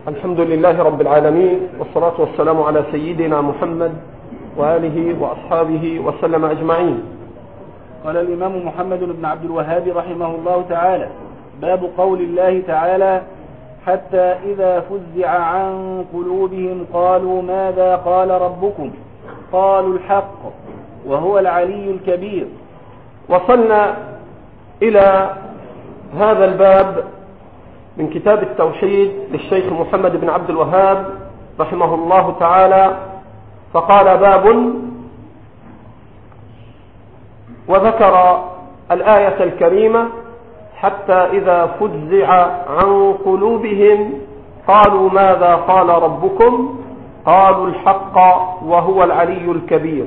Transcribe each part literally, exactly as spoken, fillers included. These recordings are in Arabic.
الحمد لله رب العالمين، والصلاة والسلام على سيدنا محمد وآله وأصحابه وسلم أجمعين. قال الإمام محمد بن عبد الوهاب رحمه الله تعالى: باب قول الله تعالى: حتى إذا فزع عن قلوبهم قالوا ماذا قال ربكم قالوا الحق وهو العلي الكبير. وصلنا إلى هذا الباب من كتاب التوحيد للشيخ محمد بن عبد الوهاب رحمه الله تعالى، فقال: باب. وذكر الآية الكريمة: حتى إذا فزع عن قلوبهم قالوا ماذا قال ربكم قالوا الحق وهو العلي الكبير.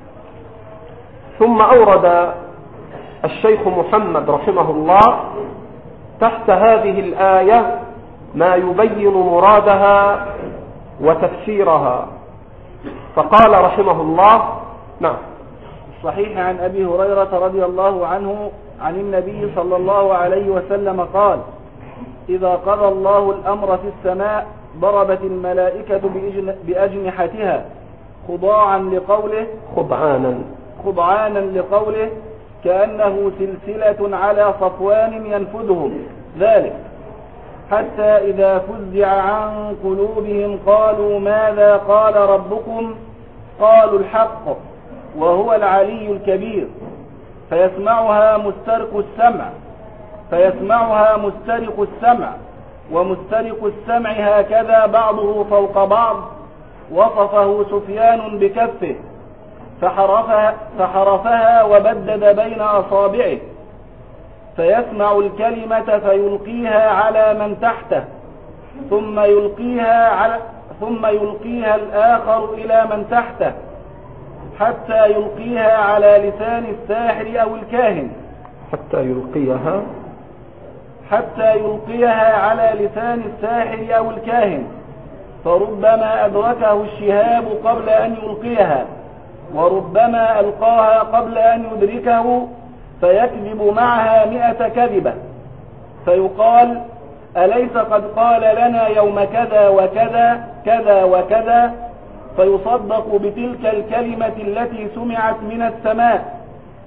ثم أورد الشيخ محمد رحمه الله تحت هذه الآية ما يبين مرادها وتفسيرها، فقال رحمه الله: نعم. صحيح عن أبي هريرة رضي الله عنه عن النبي صلى الله عليه وسلم قال: إذا قضى الله الأمر في السماء ضربت الملائكة بأجنحتها خضاعا لقوله خضعانا خضعانا لقوله كأنه سلسلة على صفوان ينفذهم ذلك، حتى إذا فزع عن قلوبهم قالوا ماذا قال ربكم قالوا الحق وهو العلي الكبير، فيسمعها مسترق السمع فيسمعها مسترق السمع ومسترق السمع هكذا بعضه فوق بعض، وصفه سفيان بكفه فحرفها, فحرفها وبدد بين أصابعه، فيسمع الكلمة فيلقيها على من تحته ثم يلقيها, على ثم يلقيها الآخر إلى من تحته حتى يلقيها على لسان الساحر أو الكاهن حتى يلقيها حتى يلقيها على لسان الساحر أو الكاهن، فربما أدركه الشهاب قبل أن يلقيها، وربما ألقاها قبل أن يدركه، فيكذب معها مئة كذبة، فيقال: أليس قد قال لنا يوم كذا وكذا كذا وكذا، فيصدق بتلك الكلمة التي سمعت من السماء.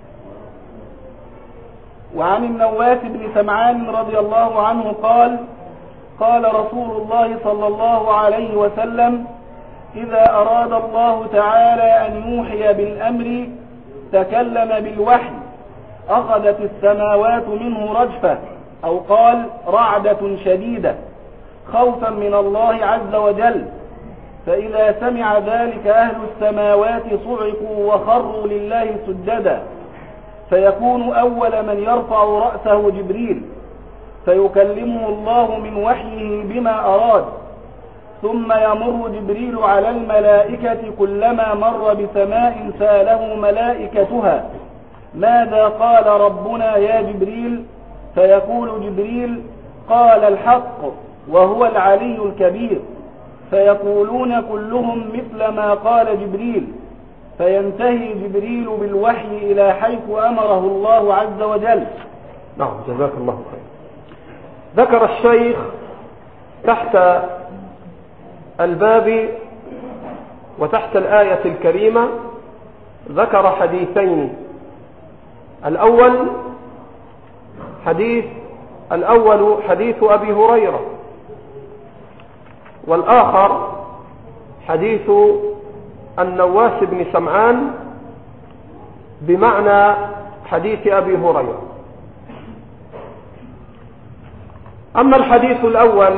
وعن النواس بن سمعان رضي الله عنه قال: قال رسول الله صلى الله عليه وسلم: إذا أراد الله تعالى أن يوحي بالأمر تكلم بالوحي، أخذت السماوات منه رجفة، أو قال رعدة شديدة، خوفا من الله عز وجل، فإذا سمع ذلك أهل السماوات صعقوا وخروا لله سجدا، فيكون أول من يرفع رأسه جبريل، فيكلمه الله من وحيه بما أراد، ثم يمر جبريل على الملائكة كلما مر بسماء سأله ملائكتها: ماذا قال ربنا يا جبريل؟ فيقول جبريل: قال الحق وهو العلي الكبير، فيقولون كلهم مثل ما قال جبريل، فينتهي جبريل بالوحي إلى حيث أمره الله عز وجل. نعم، جزاك الله خير. ذكر الشيخ تحت الباب وتحت الآية الكريمة ذكر حديثين. الأول حديث الأول حديث أبي هريرة، والآخر حديث النواس بن سمعان بمعنى حديث أبي هريرة. أما الحديث الأول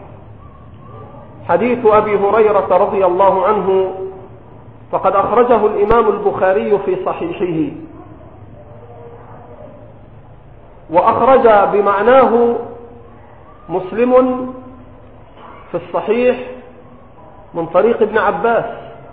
حديث أبي هريرة رضي الله عنه فقد أخرجه الإمام البخاري في صحيحه، وأخرج بمعناه مسلم في الصحيح من طريق ابن عباس،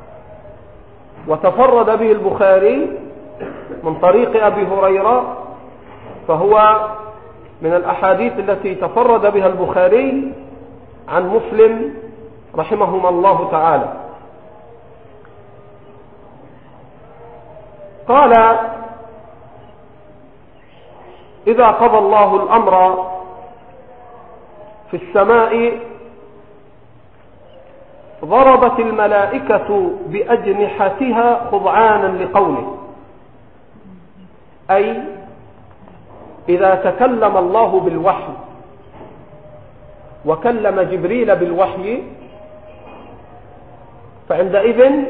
وتفرد به البخاري من طريق أبي هريرة، فهو من الأحاديث التي تفرد بها البخاري عن مسلم رحمهما الله تعالى. قال: إذا قضى الله الأمر في السماء ضربت الملائكة بأجنحتها خضعانا لقوله، أي إذا تكلم الله بالوحي وكلم جبريل بالوحي فعندئذ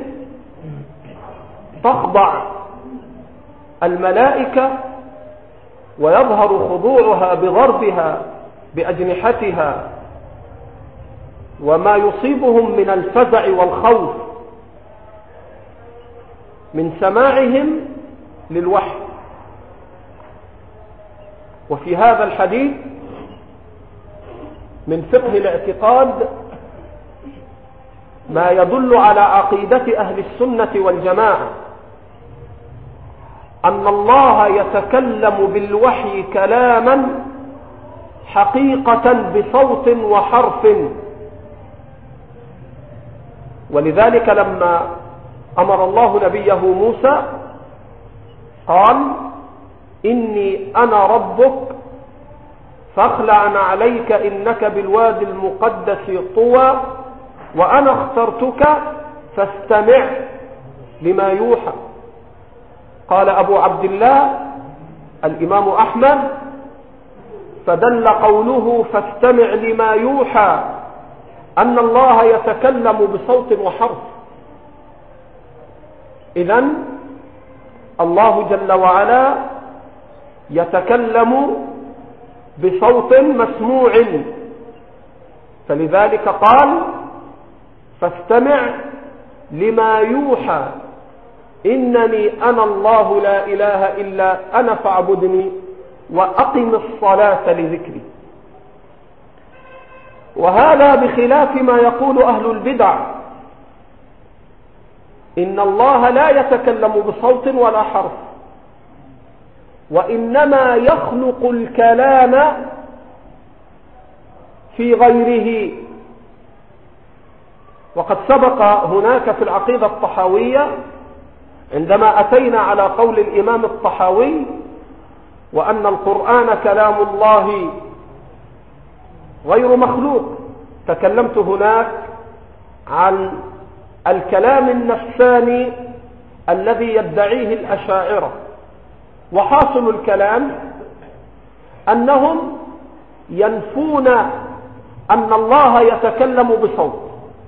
تخضع الملائكة ويظهر خضوعها بضربها بأجنحتها وما يصيبهم من الفزع والخوف من سماعهم للوحي. وفي هذا الحديث من فقه الاعتقاد ما يدل على عقيدة أهل السنة والجماعة أن الله يتكلم بالوحي كلاما حقيقة بصوت وحرف. ولذلك لما أمر الله نبيه موسى قال إني أنا ربك فاخلع عليك إنك بالوادي المقدس طوى وأنا اخترتك فاستمع لما يوحى. قال أبو عبد الله الإمام أحمد فدل قوله فاستمع لما يوحى أن الله يتكلم بصوت وحرف. إذن الله جل وعلا يتكلم بصوت مسموع، فلذلك قال فاستمع لما يوحى إنني أنا الله لا إله إلا أنا فاعبدني وأقم الصلاة لذكري. وهذا بخلاف ما يقول أهل البدع إن الله لا يتكلم بصوت ولا حرف وإنما يخلق الكلام في غيره. وقد سبق هناك في العقيدة الطحاوية عندما أتينا على قول الإمام الطحاوي وأن القرآن كلام الله غير مخلوق، تكلمت هناك عن الكلام النفساني الذي يدعيه الأشاعرة. وحاصل الكلام أنهم ينفون أن الله يتكلم بصوت،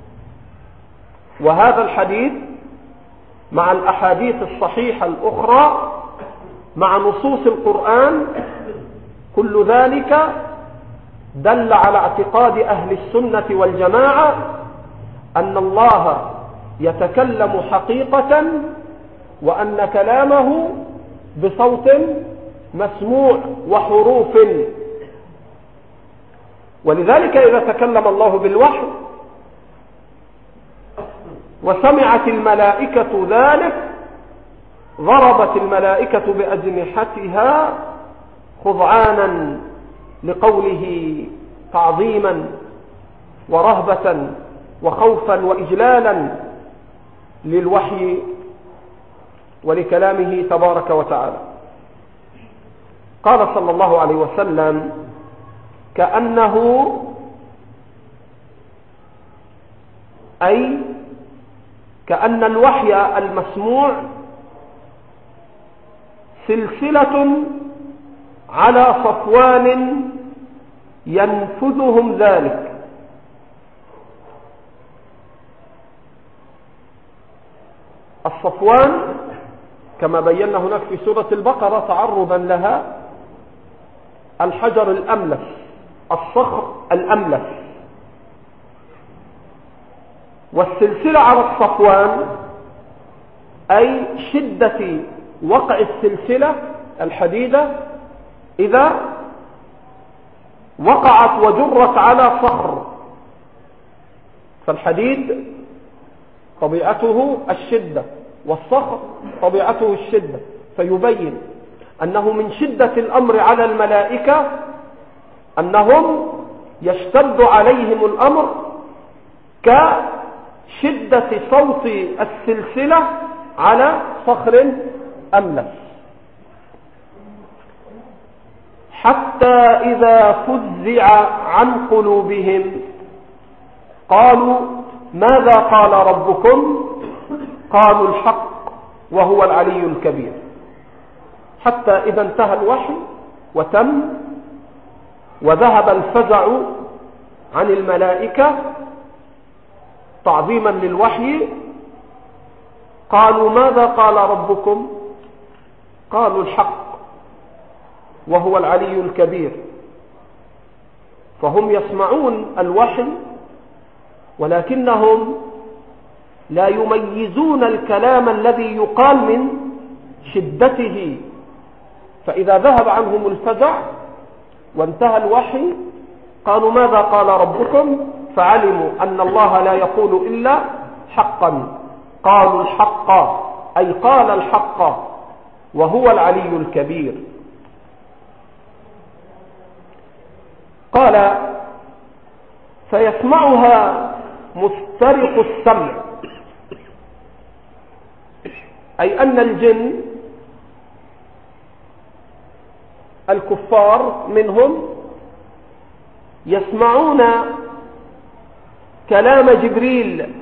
وهذا الحديث مع الأحاديث الصحيحة الأخرى مع نصوص القرآن كل ذلك دل على اعتقاد أهل السنة والجماعة أن الله يتكلم حقيقة وأن كلامه بصوت مسموع وحروف. ولذلك إذا تكلم الله بالوحي وسمعت الملائكة ذلك ضربت الملائكة بأجنحتها خضعانا لقوله تعظيما ورهبة وخوفا وإجلالا للوحي ولكلامه تبارك وتعالى. قال صلى الله عليه وسلم كأنه أي كأن الوحي المسموع سلسلة على صفوان ينفذهم ذلك. الصفوان كما بينا هناك في سورة البقرة تعرضا لها الحجر الأملس، الصخر الأملس. والسلسلة على الصفوان أي شدة وقع السلسلة الحديدة إذا وقعت وجرت على صخر، فالحديد طبيعته الشدة والصخر طبيعته الشدة، فيبين أنه من شدة الأمر على الملائكة أنهم يشتد عليهم الأمر كشدة صوت السلسلة على صخر أملس، حتى إذا فزع عن قلوبهم قالوا ماذا قال ربكم؟ قالوا الحق وهو العلي الكبير. حتى إذا انتهى الوحي وتم وذهب الفزع عن الملائكة تعظيما للوحي، قالوا ماذا قال ربكم؟ قالوا الحق وهو العلي الكبير. فهم يسمعون الوحي ولكنهم لا يميزون الكلام الذي يقال من شدته، فإذا ذهب عنهم الفزع وانتهى الوحي قالوا ماذا قال ربكم؟ فعلموا أن الله لا يقول إلا حقا. قالوا الحق أي قال الحق وهو العلي الكبير. قال فيسمعها مسترق السمع، أي أن الجن الكفار منهم يسمعون كلام جبريل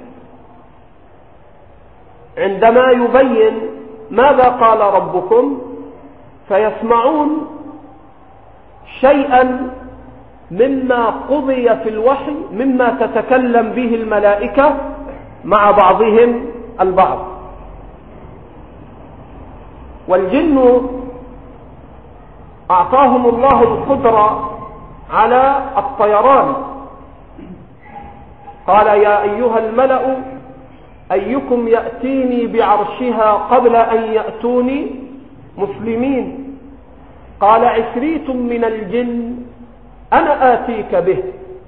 عندما يبين ماذا قال ربكم، فيسمعون شيئا مما قضي في الوحي مما تتكلم به الملائكة مع بعضهم البعض. والجن أعطاهم الله القدرة على الطيران. قال يا أيها الملأ أيكم يأتيني بعرشها قبل أن يأتوني مسلمين؟ قال عفريت من الجن أنا آتيك به.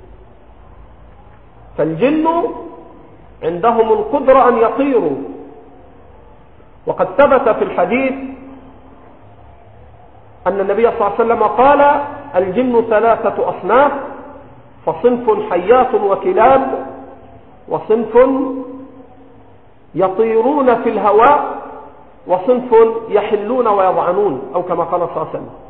فالجن عندهم القدرة أن يطيروا، وقد ثبت في الحديث أن النبي صلى الله عليه وسلم قال الجن ثلاثة أصناف، فصنف حيات وكلاب، وصنف يطيرون في الهواء، وصنف يحلون ويضعنون، أو كما قال صلى الله عليه وسلم.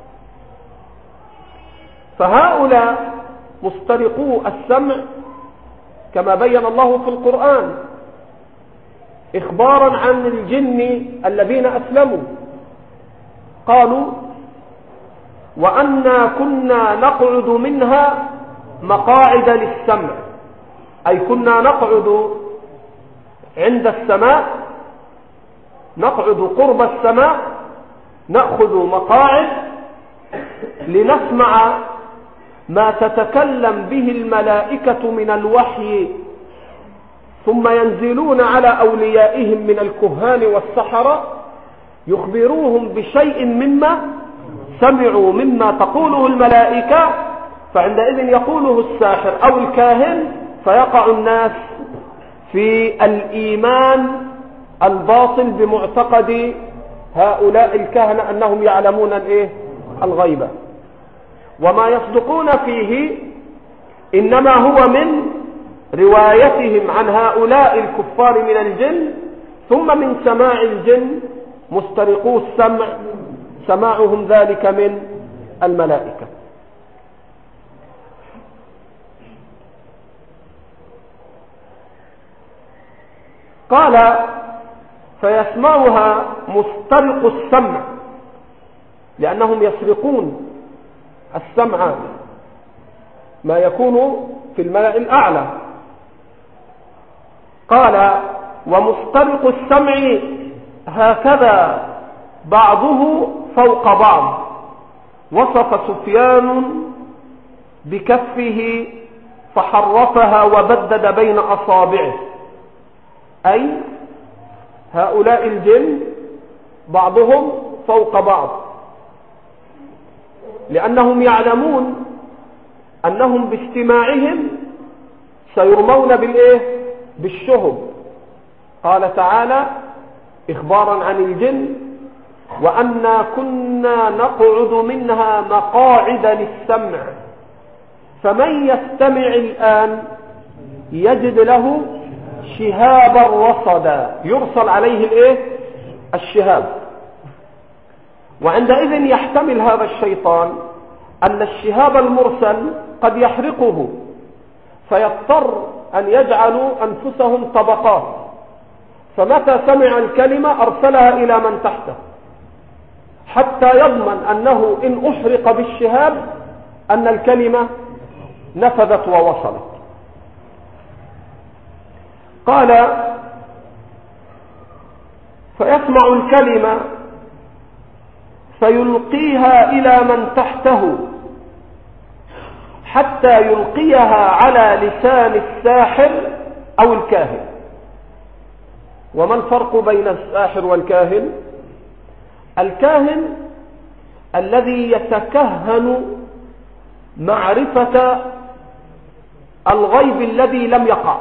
فهؤلاء مسترقو السمع كما بين الله في القرآن إخبارا عن الجن الذين أسلموا. قالوا وأنا كنا نقعد منها مقاعد للسمع، أي كنا نقعد عند السماء، نقعد قرب السماء، نأخذ مقاعد لنسمع ما تتكلم به الملائكة من الوحي، ثم ينزلون على أوليائهم من الكهان والسحرة يخبروهم بشيء مما سمعوا مما تقوله الملائكة، فعندئذ يقوله الساحر أو الكاهن، فيقع الناس في الإيمان الباطل بمعتقد هؤلاء الكهنة أنهم يعلمون الإيه؟ الغيبة. وما يصدقون فيه إنما هو من روايتهم عن هؤلاء الكفار من الجن، ثم من سماع الجن مسترقو السمع سماعهم ذلك من الملائكة. قال فيسمعها مسترق السمع لأنهم يسرقون السمع ما يكون في الملأ الأعلى. قال ومسترق السمع هكذا بعضه فوق بعض. وصف سفيان بكفه فحرفها وبدد بين أصابعه، أي هؤلاء الجن بعضهم فوق بعض، لأنهم يعلمون أنهم باجتماعهم سيرمون بالإيه؟ بالشهب. قال تعالى إخبارا عن الجن وأنا كنا نقعد منها مقاعد للسمع فمن يستمع الآن يجد له شهابا رصدا، يرسل عليه الإيه؟ الشهاب. وعندئذ يحتمل هذا الشيطان أن الشهاب المرسل قد يحرقه، فيضطر أن يجعلوا أنفسهم طبقات، فمتى سمع الكلمة أرسلها إلى من تحته حتى يضمن أنه إن أحرق بالشهاب أن الكلمة نفذت ووصلت. قال: فيسمع الكلمة فيلقيها إلى من تحته حتى يلقيها على لسان الساحر أو الكاهن. وما الفرق بين الساحر والكاهن؟ الكاهن الذي يتكهن معرفة الغيب الذي لم يقع،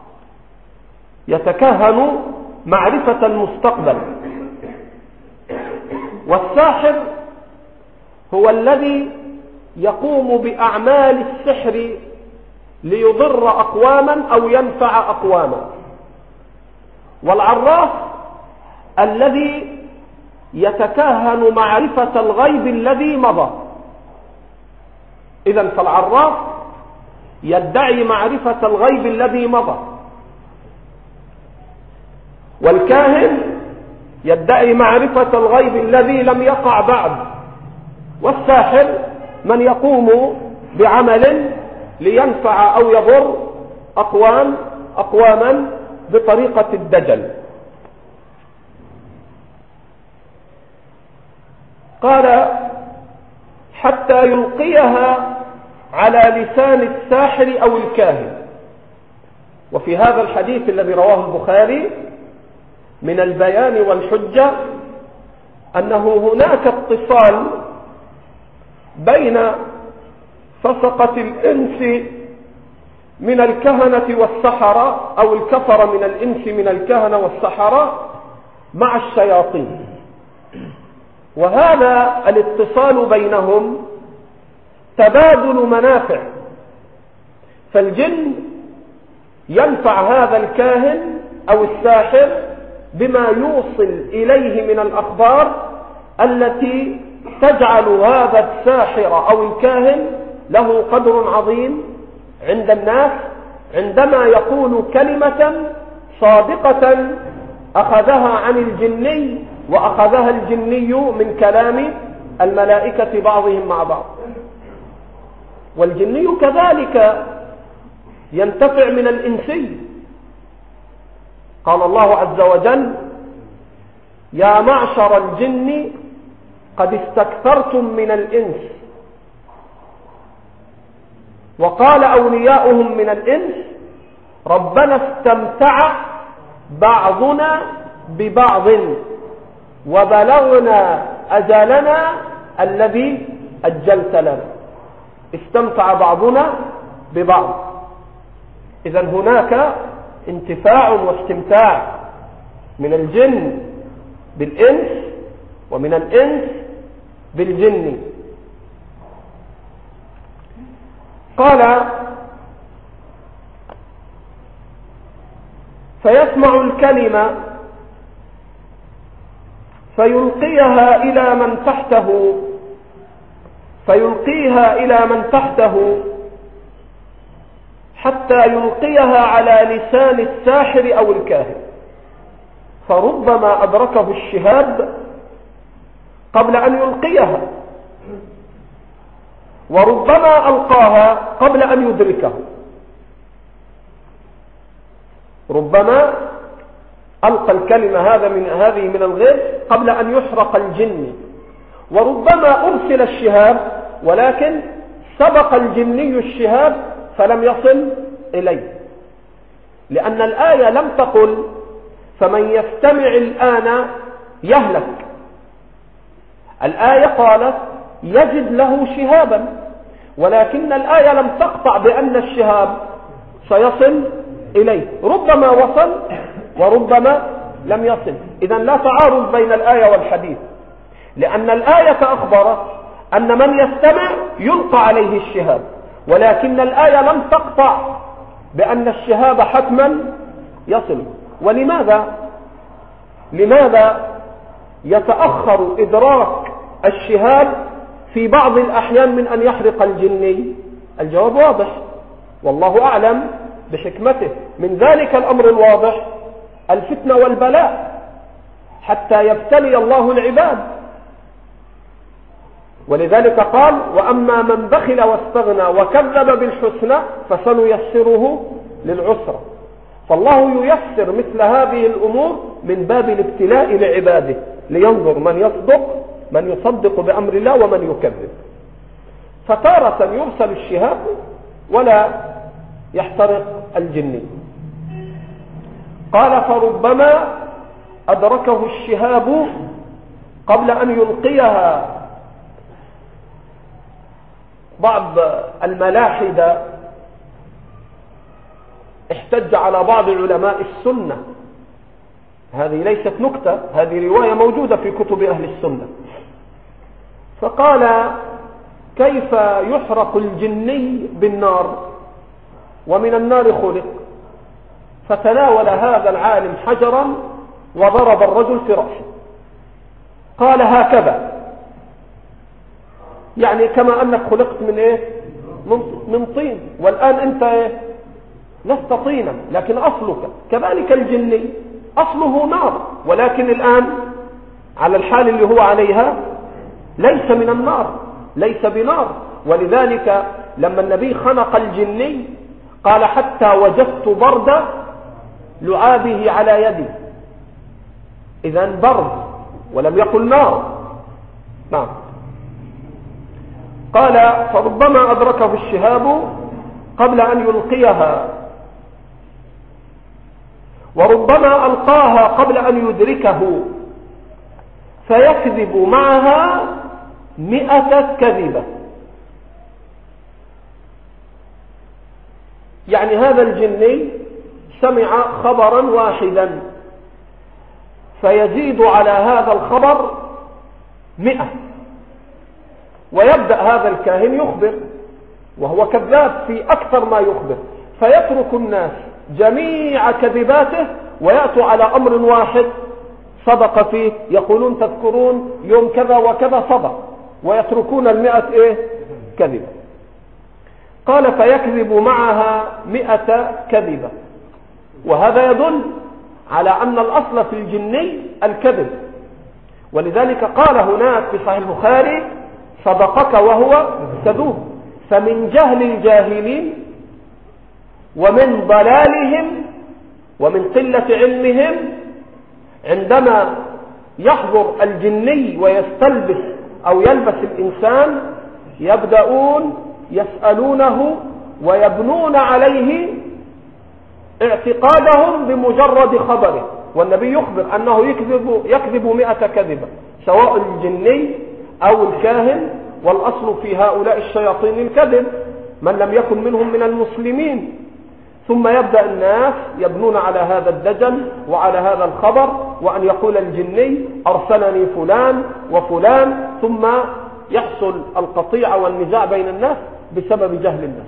يتكهن معرفة المستقبل. والساحر هو الذي يقوم بأعمال السحر ليضر أقواما أو ينفع أقواما. والعراف الذي يتكهن معرفة الغيب الذي مضى. إذن فالعراف يدعي معرفة الغيب الذي مضى، والكاهن يدعي معرفة الغيب الذي لم يقع بعد، والساحر من يقوم بعمل لينفع أو يضر أقوام أقواما بطريقة الدجل. قال: حتى يلقيها على لسان الساحر أو الكاهن. وفي هذا الحديث الذي رواه البخاري من البيان والحجة أنه هناك اتصال بين فسقة الإنس من الكهنة والسحرة أو الكفر من الإنس من الكهنة والسحرة مع الشياطين، وهذا الاتصال بينهم تبادل منافع. فالجن ينفع هذا الكاهن أو الساحر بما يوصل إليه من الأخبار التي تجعل هذا الساحر أو الكاهن له قدر عظيم عند الناس عندما يقول كلمة صادقة أخذها عن الجني وأخذها الجني من كلام الملائكة بعضهم مع بعض. والجني كذلك ينتفع من الإنسي. قال الله عز وجل: يا معشر الجن قد استكثرتم من الإنس. وقال أولياؤهم من الإنس: ربنا استمتع بعضنا ببعض وبلغنا أجلنا الذي أجلت لنا. استمتع بعضنا ببعض. إذن هناك انتفاع واستمتاع من الجن بالإنس ومن الإنس بالجن. قال: فيسمع الكلمة فيلقيها إلى من تحته فيلقيها إلى من تحته حتى يلقيها على لسان الساحر أو الكاهن، فربما أدركه الشهاب قبل أن يلقيها، وربما ألقاها قبل أن يدركه. ربما ألقى الكلمة هذا من هذه من الغيب قبل أن يحرق الجن، وربما أرسل الشهاب ولكن سبق الجني الشهاب فلم يصل إليه، لأن الآية لم تقل فمن يستمع الآن يهلك. الآية قالت يجد له شهابا، ولكن الآية لم تقطع بأن الشهاب سيصل إليه. ربما وصل وربما لم يصل. إذن لا تعارض بين الآية والحديث، لأن الآية أخبرت أن من يستمع يلقى عليه الشهاب، ولكن الآية لم تقطع بأن الشهاب حتما يصل. ولماذا؟ لماذا يتأخر إدراك الشهاب في بعض الأحيان من أن يحرق الجني؟ الجواب واضح، والله أعلم بحكمته. من ذلك الأمر الواضح الفتنة والبلاء حتى يبتلي الله العباد، ولذلك قال وأما من بخل واستغنى وكذب بالحسنى فسنيسره للعسرى. فالله ييسر مثل هذه الأمور من باب الابتلاء لعباده لينظر من يصدق من يصدق بأمر الله ومن يكذب. فتارة يرسل الشهاب ولا يحترق الجني. قال فربما أدركه الشهاب قبل أن يلقيها. بعض الملاحدة احتج على بعض علماء السنة، هذه ليست نكتة، هذه رواية موجودة في كتب أهل السنة، فقال كيف يحرق الجني بالنار ومن النار خلق؟ فتناول هذا العالم حجرا وضرب الرجل في رأسه، قال هكذا، يعني كما أنك خلقت من إيه؟ من طين، والآن أنت إيه؟ لست طينا لكن أصلك كذلك الجني أصله نار، ولكن الآن على الحال اللي هو عليها ليس من النار، ليس بنار. ولذلك لما النبي خنق الجني قال حتى وجدت برد لعابه على يدي، إذن برد ولم يقل نار. نعم. قال فربما أدركه الشهاب قبل أن يلقيها، وربما ألقاها قبل أن يدركه فيكذب معها مئة كذبة. يعني هذا الجني سمع خبرا واحدا فيزيد على هذا الخبر مئة، ويبدأ هذا الكاهن يخبر وهو كذاب في أكثر ما يخبر، فيترك الناس جميع كذباته ويأتوا على أمر واحد صدق فيه، يقولون تذكرون يوم كذا وكذا صدق، ويتركون المئة إيه؟ كذبة. قال فيكذب معها مئة كذبة، وهذا يدل على أن الأصل في الجني الكذب، ولذلك قال هناك في صحيح البخاري صدقك وهو كذوب. فمن جهل الجاهلين ومن ضلالهم ومن قلة علمهم عندما يحضر الجني ويستلبس أو يلبس الإنسان يبدأون يسألونه ويبنون عليه اعتقادهم بمجرد خبره، والنبي يخبر أنه يكذب, يكذب مئة كذبة سواء الجني أو الكاهن، والأصل في هؤلاء الشياطين الكذب من لم يكن منهم من المسلمين. ثم يبدأ الناس يبنون على هذا الدجل وعلى هذا الخبر، وأن يقول الجني أرسلني فلان وفلان، ثم يحصل القطيعة والنزاع بين الناس بسبب جهل الناس.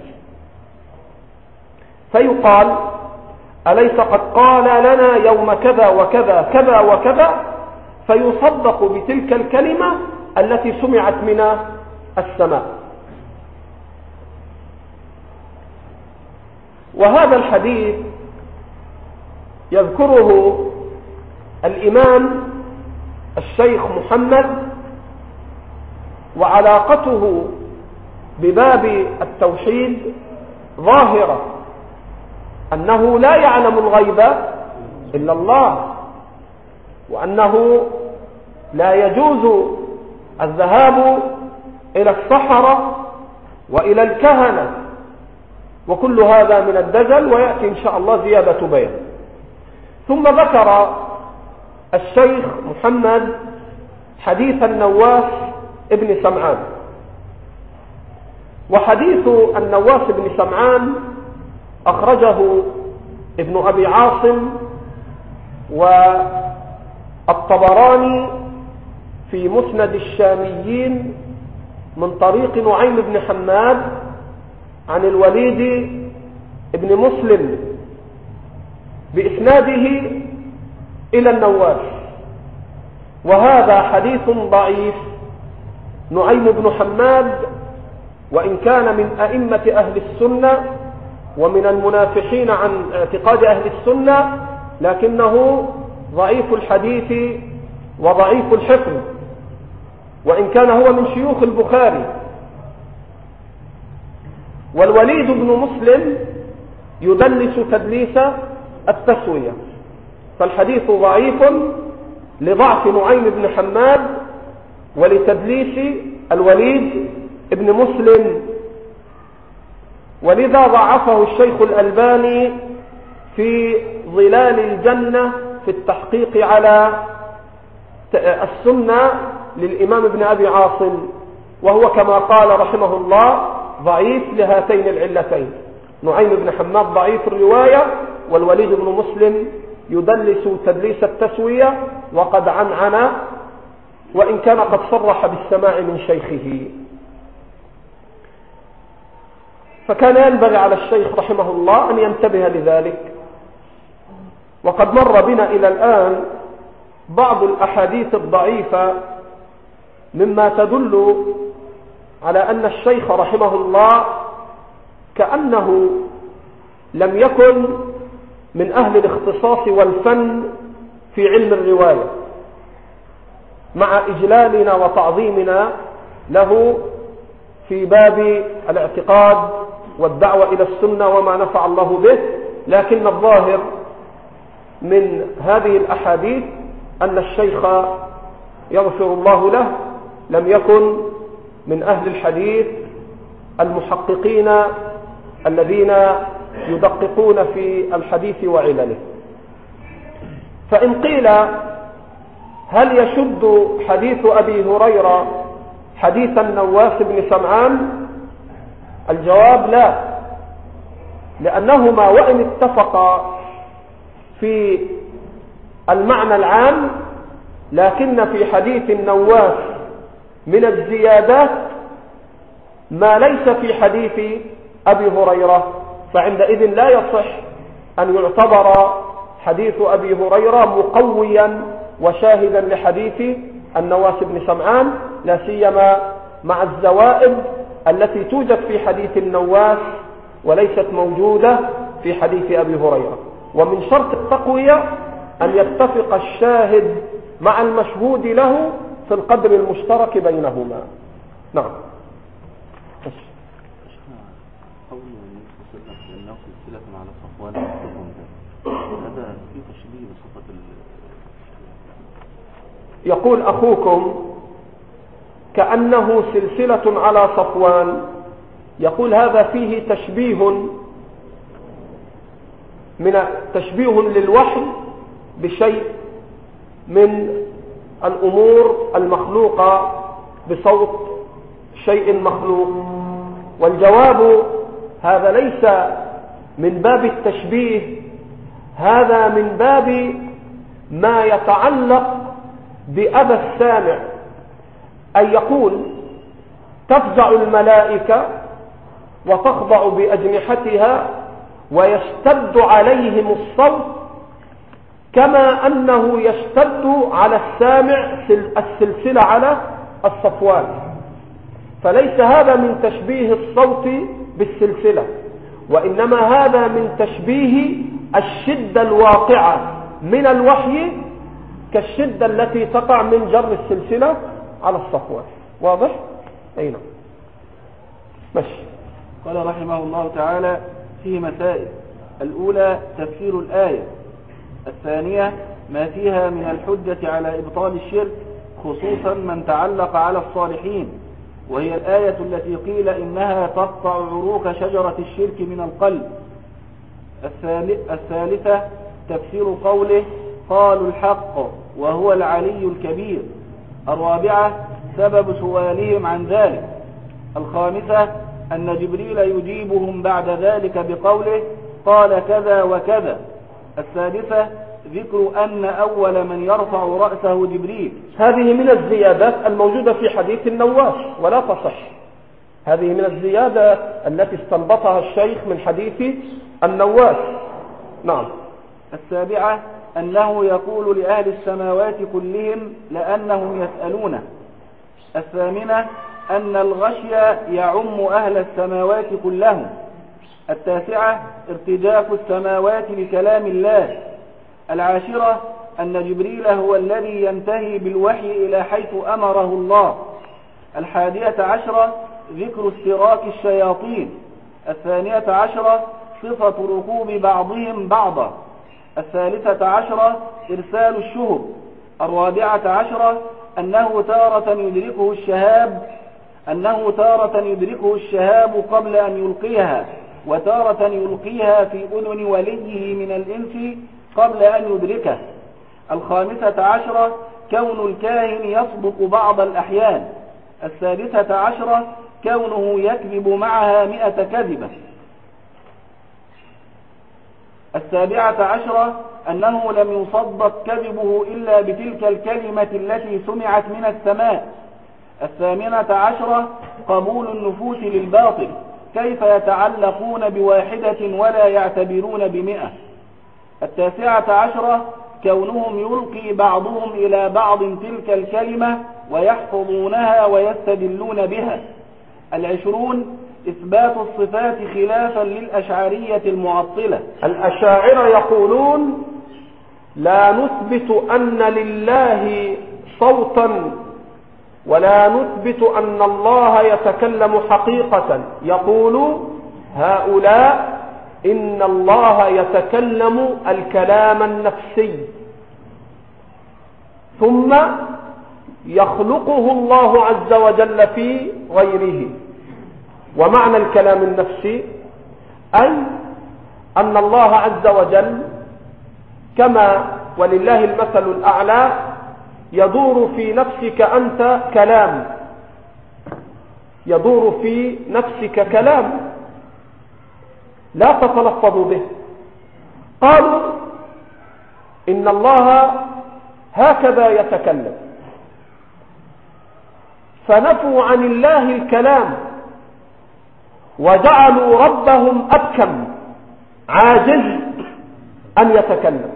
فيقال أليس قد قال لنا يوم كذا وكذا كذا وكذا، فيصدق بتلك الكلمة التي سمعت من السماء. وهذا الحديث يذكره الإمام الشيخ محمد، وعلاقته بباب التوحيد ظاهرة، أنه لا يعلم الغيب إلا الله، وأنه لا يجوز الذهاب إلى السحرة وإلى الكهنة، وكل هذا من الدجل، ويأتي إن شاء الله زيادة بيان. ثم ذكر الشيخ محمد حديث النواس ابن سمعان. وحديث النواس بن سمعان أخرجه ابن أبي عاصم والطبراني في مسند الشاميين من طريق نعيم بن حماد عن الوليد بن مسلم بإسناده إلى النواس، وهذا حديث ضعيف. نعيم بن حماد وإن كان من أئمة أهل السنة ومن المنافحين عن اعتقاد أهل السنة، لكنه ضعيف الحديث وضعيف الحفظ، وإن كان هو من شيوخ البخاري. والوليد بن مسلم يدلس تدليس التسوية، فالحديث ضعيف لضعف نعيم بن حماد ولتدليس الوليد بن مسلم، ولذا ضعفه الشيخ الألباني في ظلال الجنة في التحقيق على السنة للإمام ابن أبي عاصم، وهو كما قال رحمه الله ضعيف لهاتين العلتين، نعيم بن حماد ضعيف الرواية، والوليد بن مسلم يدلس تدليس التسوية وقد عنعن، وإن كان قد صرح بالسماع من شيخه. فكان ينبغي على الشيخ رحمه الله أن ينتبه لذلك. وقد مر بنا إلى الآن بعض الأحاديث الضعيفة مما تدل على أن الشيخ رحمه الله كأنه لم يكن من أهل الاختصاص والفن في علم الرواية، مع إجلالنا وتعظيمنا له في باب الاعتقاد والدعوة إلى السنة وما نفع الله به، لكن الظاهر من هذه الأحاديث أن الشيخ يغفر الله له لم يكن من أهل الحديث المحققين الذين يدققون في الحديث وعلله. فإن قيل هل يشد حديث أبي هريرة حديث النواس بن سمعان؟ الجواب لا، لأنهما وإن اتفقا في المعنى العام، لكن في حديث النواس من الزيادات ما ليس في حديث أبي هريرة، فعندئذ لا يصح أن يعتبر حديث أبي هريرة مقويا وشاهدا لحديث النواس بن سمعان، لا سيما مع الزوائد التي توجد في حديث النواس وليست موجودة في حديث أبي هريرة. ومن شرط التقوية أن يتفق الشاهد مع المشهود له في القدر المشترك بينهما. نعم. قول أنه سلسلة على صفوان هذا في تشبيه بصفة يقول أخوكم كأنه سلسلة على صفوان، يقول هذا فيه تشبيه من تشبيه للوحي بشيء من الأمور المخلوقة بصوت شيء مخلوق. والجواب هذا ليس من باب التشبيه، هذا من باب ما يتعلق بأبى السامع، أن يقول تفزع الملائكة وتخضع بأجنحتها ويشتد عليهم الصوت كما أنه يشتد على السامع السلسلة على الصفوان. فليس هذا من تشبيه الصوت بالسلسلة، وإنما هذا من تشبيه الشدة الواقعة من الوحي كالشدة التي تقع من جر السلسلة على الصفوان. واضح؟ أي نعم. ماشي. قال رحمه الله تعالى فيه مسائل: الأولى تفسير الآية، الثانية ما فيها من الحجة على إبطال الشرك خصوصا من تعلق على الصالحين، وهي الآية التي قيل إنها تقطع عروق شجرة الشرك من القلب. الثالثة تفسير قوله قالوا الحق وهو العلي الكبير. الرابعة سبب سؤالهم عن ذلك. الخامسة أن جبريل يجيبهم بعد ذلك بقوله قال كذا وكذا. السادسة ذكر أن أول من يرفع رأسه جبريل. هذه من الزيادات الموجودة في حديث النواس ولا تصح، هذه من الزيادات التي استنبطها الشيخ من حديث النواس. نعم. السابعة أنه يقول لأهل السماوات كلهم لأنهم يسألونه. الثامنة أن الغشي يعم أهل السماوات كلهم. التاسعة ارتجاف السماوات بكلام الله. العاشرة أن جبريل هو الذي ينتهي بالوحي إلى حيث أمره الله. الحادية عشرة ذكر استراك الشياطين. الثانية عشرة صفة ركوب بعضهم بعضا. الثالثة عشرة إرسال الشهب. الرابعة عشرة أنه تارة يدركه الشهاب أنه تارة يدركه الشهاب قبل أن يلقيها، وتارة يلقيها في أذن وليه من الإنس قبل أن يدركه. الخامسة عشرة كون الكاهن يصدق بعض الأحيان. السادسة عشرة كونه يكذب معها مئة كذبة. السابعة عشرة أنه لم يصدق كذبه إلا بتلك الكلمة التي سمعت من السماء. الثامنة عشرة قبول النفوس للباطل، كيف يتعلقون بواحدة ولا يعتبرون بمئة. التاسعة عشرة كونهم يلقي بعضهم إلى بعض تلك الكلمة ويحفظونها ويستدلون بها. العشرون إثبات الصفات خلافا للأشعرية المعطلة. الأشاعرة يقولون لا نثبت أن لله صوتا ولا نثبت أن الله يتكلم حقيقة. يقول هؤلاء إن الله يتكلم الكلام النفسي ثم يخلقه الله عز وجل في غيره. ومعنى الكلام النفسي أي أن الله عز وجل كما ولله المثل الأعلى يدور في نفسك أنت كلام، يدور في نفسك كلام لا تتلفظ به. قالوا إن الله هكذا يتكلم، فنفوا عن الله الكلام وجعلوا ربهم أبكم عاجز أن يتكلم.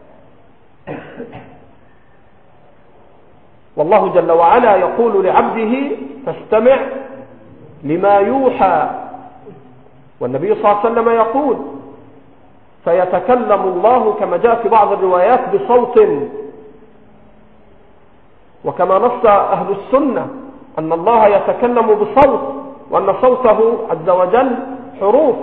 والله جل وعلا يقول لعبده فاستمع لما يوحى، والنبي صلى الله عليه وسلم يقول فيتكلم الله كما جاء في بعض الروايات بصوت، وكما نص أهل السنة أن الله يتكلم بصوت وأن صوته عز وجل حروف.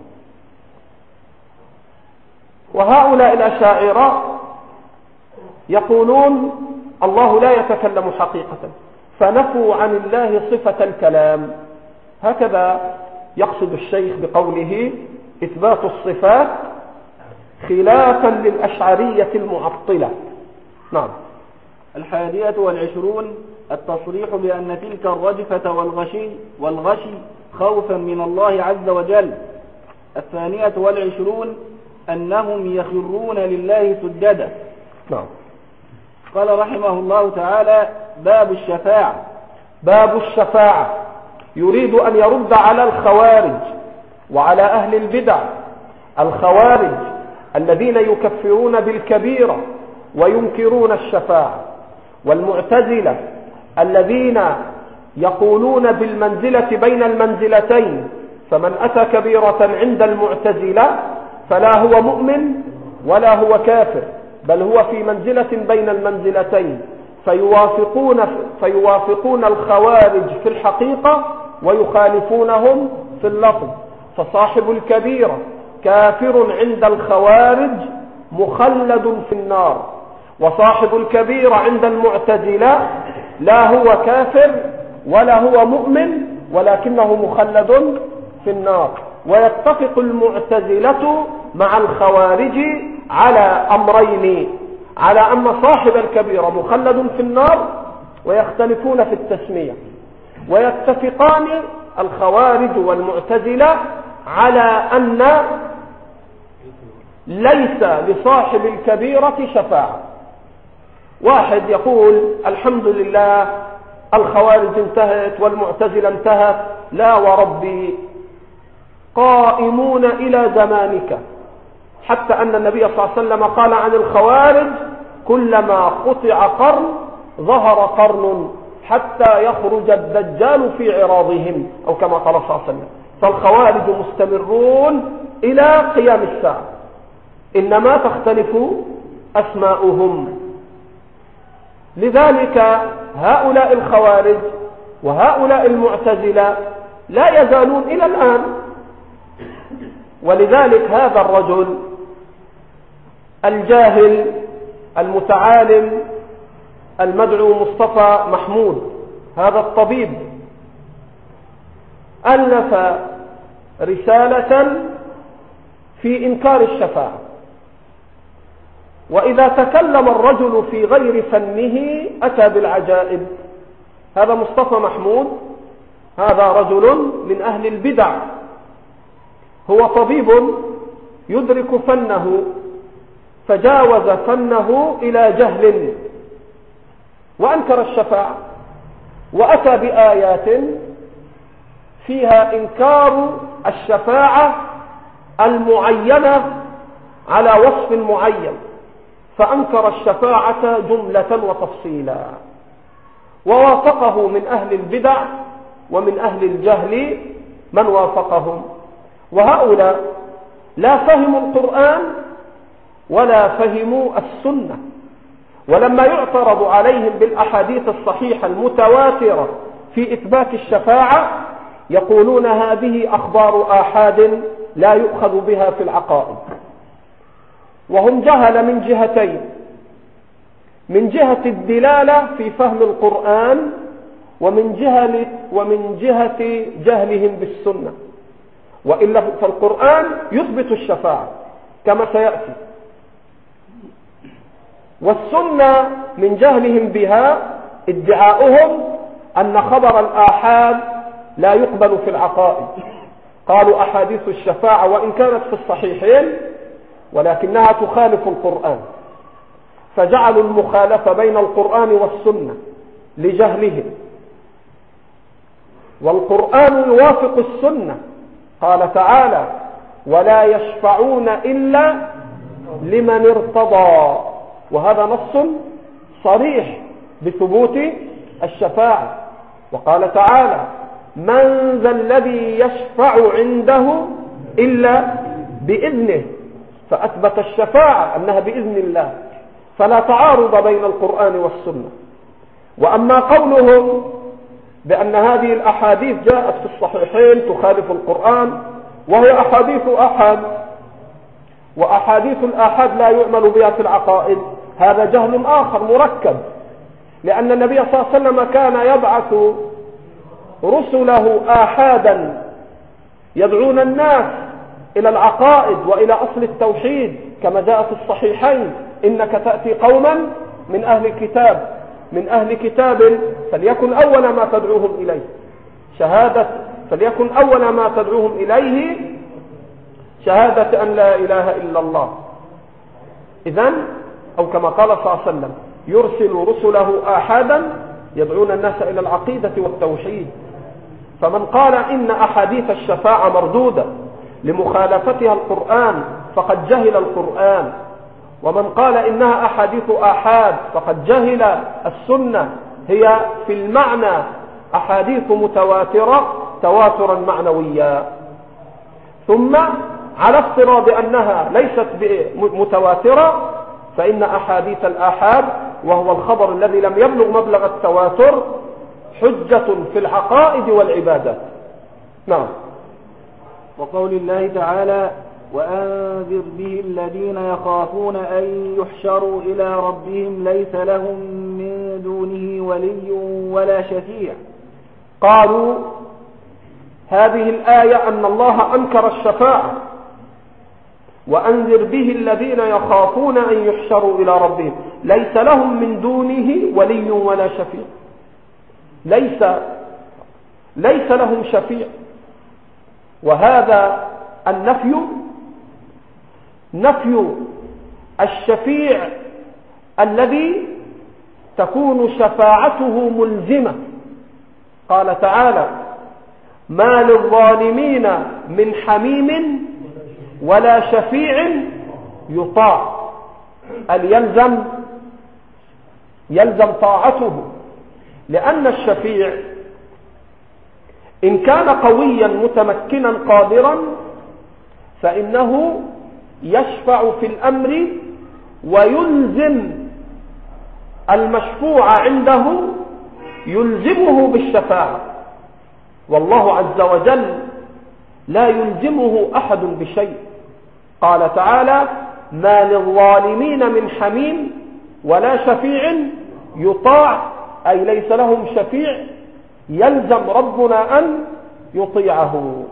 وهؤلاء الأشاعرة يقولون الله لا يتكلم حقيقة، فنفوا عن الله صفة الكلام. هكذا يقصد الشيخ بقوله إثبات الصفات خلافا للأشعرية المعطلة. نعم. الحادية والعشرون التصريح بأن تلك الرجفة والغشي, والغشي خوفا من الله عز وجل. الثانية والعشرون أنهم يخرون لله سجدا. نعم. قال رحمه الله تعالى باب الشفاعة. باب الشفاعة يريد أن يرد على الخوارج وعلى أهل البدع. الخوارج الذين يكفرون بالكبيرة وينكرون الشفاعة، والمعتزلة الذين يقولون بالمنزلة بين المنزلتين، فمن أتى كبيرة عند المعتزلة فلا هو مؤمن ولا هو كافر، بل هو في منزلة بين المنزلتين، فيوافقون, فيوافقون الخوارج في الحقيقة ويخالفونهم في اللفظ. فصاحب الكبيرة كافر عند الخوارج مخلد في النار، وصاحب الكبيرة عند المعتزلة لا هو كافر ولا هو مؤمن ولكنه مخلد في النار. ويتفق المعتزلة مع الخوارج على أمرين: على أن صاحب الكبيرة مخلد في النار، ويختلفون في التسمية. ويتفقان الخوارج والمعتزلة على أن ليس لصاحب الكبيرة شفاعة. واحد يقول الحمد لله الخوارج انتهت والمعتزلة انتهت، لا وربي قائمون إلى زمانك، حتى أن النبي صلى الله عليه وسلم قال عن الخوارج كلما قطع قرن ظهر قرن حتى يخرج الدجال في عراضهم، أو كما قال صلى الله عليه وسلم. فالخوارج مستمرون إلى قيام الساعة، إنما تختلف أسماؤهم. لذلك هؤلاء الخوارج وهؤلاء المعتزلة لا يزالون إلى الآن. ولذلك هذا الرجل الجاهل المتعالم المدعو مصطفى محمود، هذا الطبيب، ألف رسالة في إنكار الشفاعة. وإذا تكلم الرجل في غير فنه أتى بالعجائب. هذا مصطفى محمود، هذا رجل من أهل البدع، هو طبيب يدرك فنه، فجاوز فنه إلى جهل وأنكر الشفاعة، وأتى بآيات فيها إنكار الشفاعة المعينة على وصف معين، فأنكر الشفاعة جملة وتفصيلا، ووافقه من أهل البدع ومن أهل الجهل من وافقهم. وهؤلاء لا فهموا القرآن ولا فهموا السنة، ولما يعترض عليهم بالأحاديث الصحيحة المتواترة في إثبات الشفاعة يقولون هذه أخبار آحاد لا يؤخذ بها في العقائد. وهم جهل من جهتين: من جهة الدلالة في فهم القرآن، ومن جهة ومن جهة جهلهم بالسنة. وإلا فالقرآن يثبت الشفاعة كما سيأتي، والسنة من جهلهم بها ادعاؤهم أن خبر الآحاد لا يقبل في العقائد. قالوا أحاديث الشفاعة وإن كانت في الصحيحين ولكنها تخالف القرآن، فجعلوا المخالفة بين القرآن والسنة لجهلهم، والقرآن يوافق السنة. قال تعالى: ولا يشفعون إلا لمن ارتضى، وهذا نص صريح بثبوت الشفاعة. وقال تعالى: من ذا الذي يشفع عنده إلا بإذنه، فأثبت الشفاعة أنها بإذن الله، فلا تعارض بين القرآن والسنة. وأما قولهم بأن هذه الأحاديث جاءت في الصحيحين تخالف القرآن، وهي أحاديث أحد، وأحاديث الآحاد لا يعمل بها في العقائد، هذا جهل آخر مركب. لأن النبي صلى الله عليه وسلم كان يبعث رسله آحادا يدعون الناس إلى العقائد وإلى أصل التوحيد، كما جاء في الصحيحين: إنك تأتي قوما من أهل الكتاب من أهل كتاب فليكن أول ما تدعوهم إليه شهادة فليكن أول ما تدعوهم إليه شهادة أن لا إله إلا الله. إذن أو كما قال صلى الله عليه وسلم: يرسل رسله آحادا يدعون الناس إلى العقيدة والتوحيد. فمن قال إن أحاديث الشفاعة مردودة لمخالفتها القرآن فقد جهل القرآن، ومن قال إنها أحاديث آحاد فقد جهل السنة. هي في المعنى أحاديث متواترة تواترا معنويا. ثم على افتراض أنها ليست متواترة، فإن أحاديث الآحاد وهو الخبر الذي لم يبلغ مبلغ التواتر حجة في العقائد والعبادات. نعم. وقول الله تعالى: وأنذر به الذين يخافون أن يحشروا إلى ربهم ليس لهم من دونه ولي ولا شفيع. قالوا هذه الآية أن الله أنكر الشفاعة، وأنذر به الذين يخافون أن يحشروا إلى ربهم ليس لهم من دونه ولي ولا شفيع. ليس ليس لهم شفيع، وهذا النفي نفي الشفيع الذي تكون شفاعته ملزمة. قال تعالى: ما للظالمين من حميم ولا شفيع يطاع. أن يلزم يلزم طاعته، لأن الشفيع إن كان قويا متمكنا قادرا فإنه يشفع في الأمر ويلزم المشفوع عنده، يلزمه بالشفاعة، والله عز وجل لا يلزمه أحد بشيء. قال تعالى: ما للظالمين من حميم ولا شفيع يطاع، أي ليس لهم شفيع، يلزم ربنا أن يطيعه.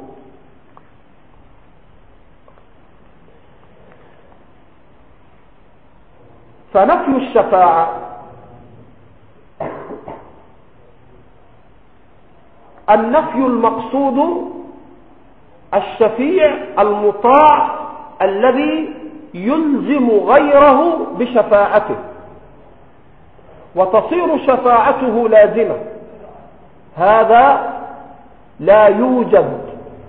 فنفي الشفاعة النفي المقصود الشفيع المطاع الذي يلزم غيره بشفاعته، وتصير شفاعته لازمة. هذا لا يوجد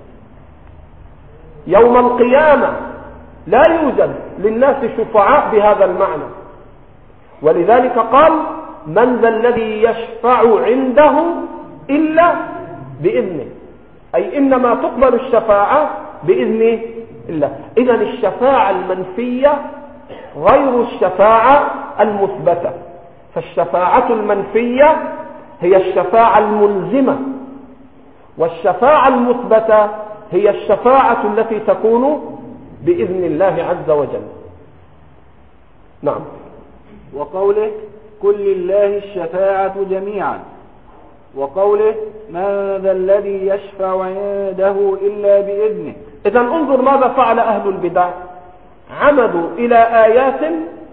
يوم القيامة، لا يوجد للناس شفعاء بهذا المعنى. ولذلك قال: من ذا الذي يشفع عنده إلا بإذنه، أي إنما تقبل الشفاعة بإذن الله. إذن الشفاعة المنفية غير الشفاعة المثبتة، فالشفاعة المنفية هي الشفاعة الملزمة، والشفاعة المثبتة هي الشفاعة التي تكون بإذن الله عز وجل. نعم. وقوله: قل لله الشفاعة جميعا. وقوله: من ذا الذي يشفع عنده إلا بإذنه. إذن انظر ماذا فعل أهل البدع، عمدوا إلى آيات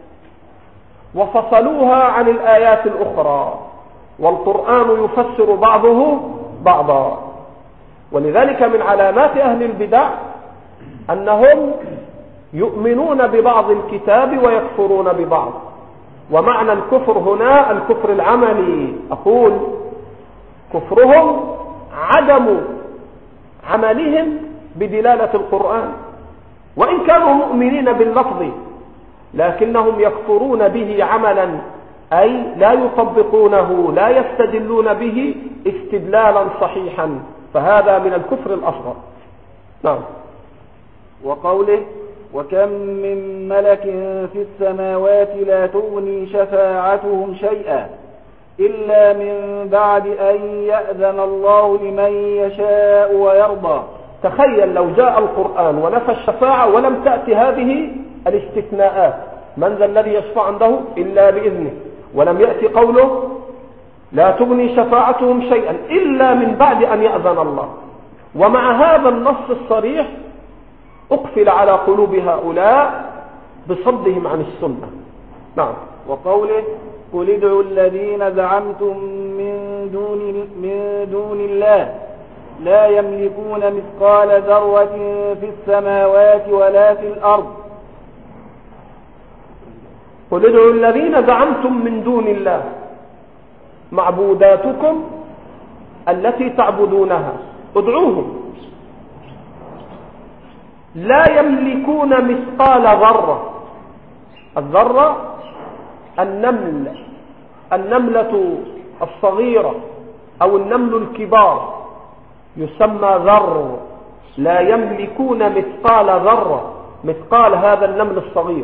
وفصلوها عن الآيات الأخرى، والقرآن يفسر بعضه بعضا. ولذلك من علامات أهل البدع أنهم يؤمنون ببعض الكتاب ويكفرون ببعض. ومعنى الكفر هنا الكفر العملي، أقول كفرهم عدم عملهم بدلالة القرآن، وإن كانوا مؤمنين باللفظ لكنهم يكفرون به عملا، أي لا يطبقونه، لا يستدلون به استدلالا صحيحا، فهذا من الكفر الأصغر. نعم. وقوله: وكم من ملك في السماوات لا تغني شفاعتهم شيئا إلا من بعد أن يأذن الله لمن يشاء ويرضى. تخيل لو جاء القرآن ونفى الشفاعة ولم تأتي هذه الاستثناءات: من ذا الذي يشفع عنده إلا بإذنه، ولم يأتي قوله لا تغني شفاعتهم شيئا إلا من بعد أن يأذن الله. ومع هذا النص الصريح أقفل على قلوب هؤلاء بصدهم عن السنة. نعم. وقوله: قل ادعوا الذين زعمتم من دون, من دون الله لا يملكون مثقال ذرة في السماوات ولا في الأرض. قل ادعوا الذين زعمتم من دون الله، معبوداتكم التي تعبدونها ادعوهم، لا يملكون مثقال ذرة. الذرة النمل، النملة الصغيرة أو النمل الكبار يسمى ذر، لا يملكون مثقال ذرة. مثقال هذا النمل الصغير.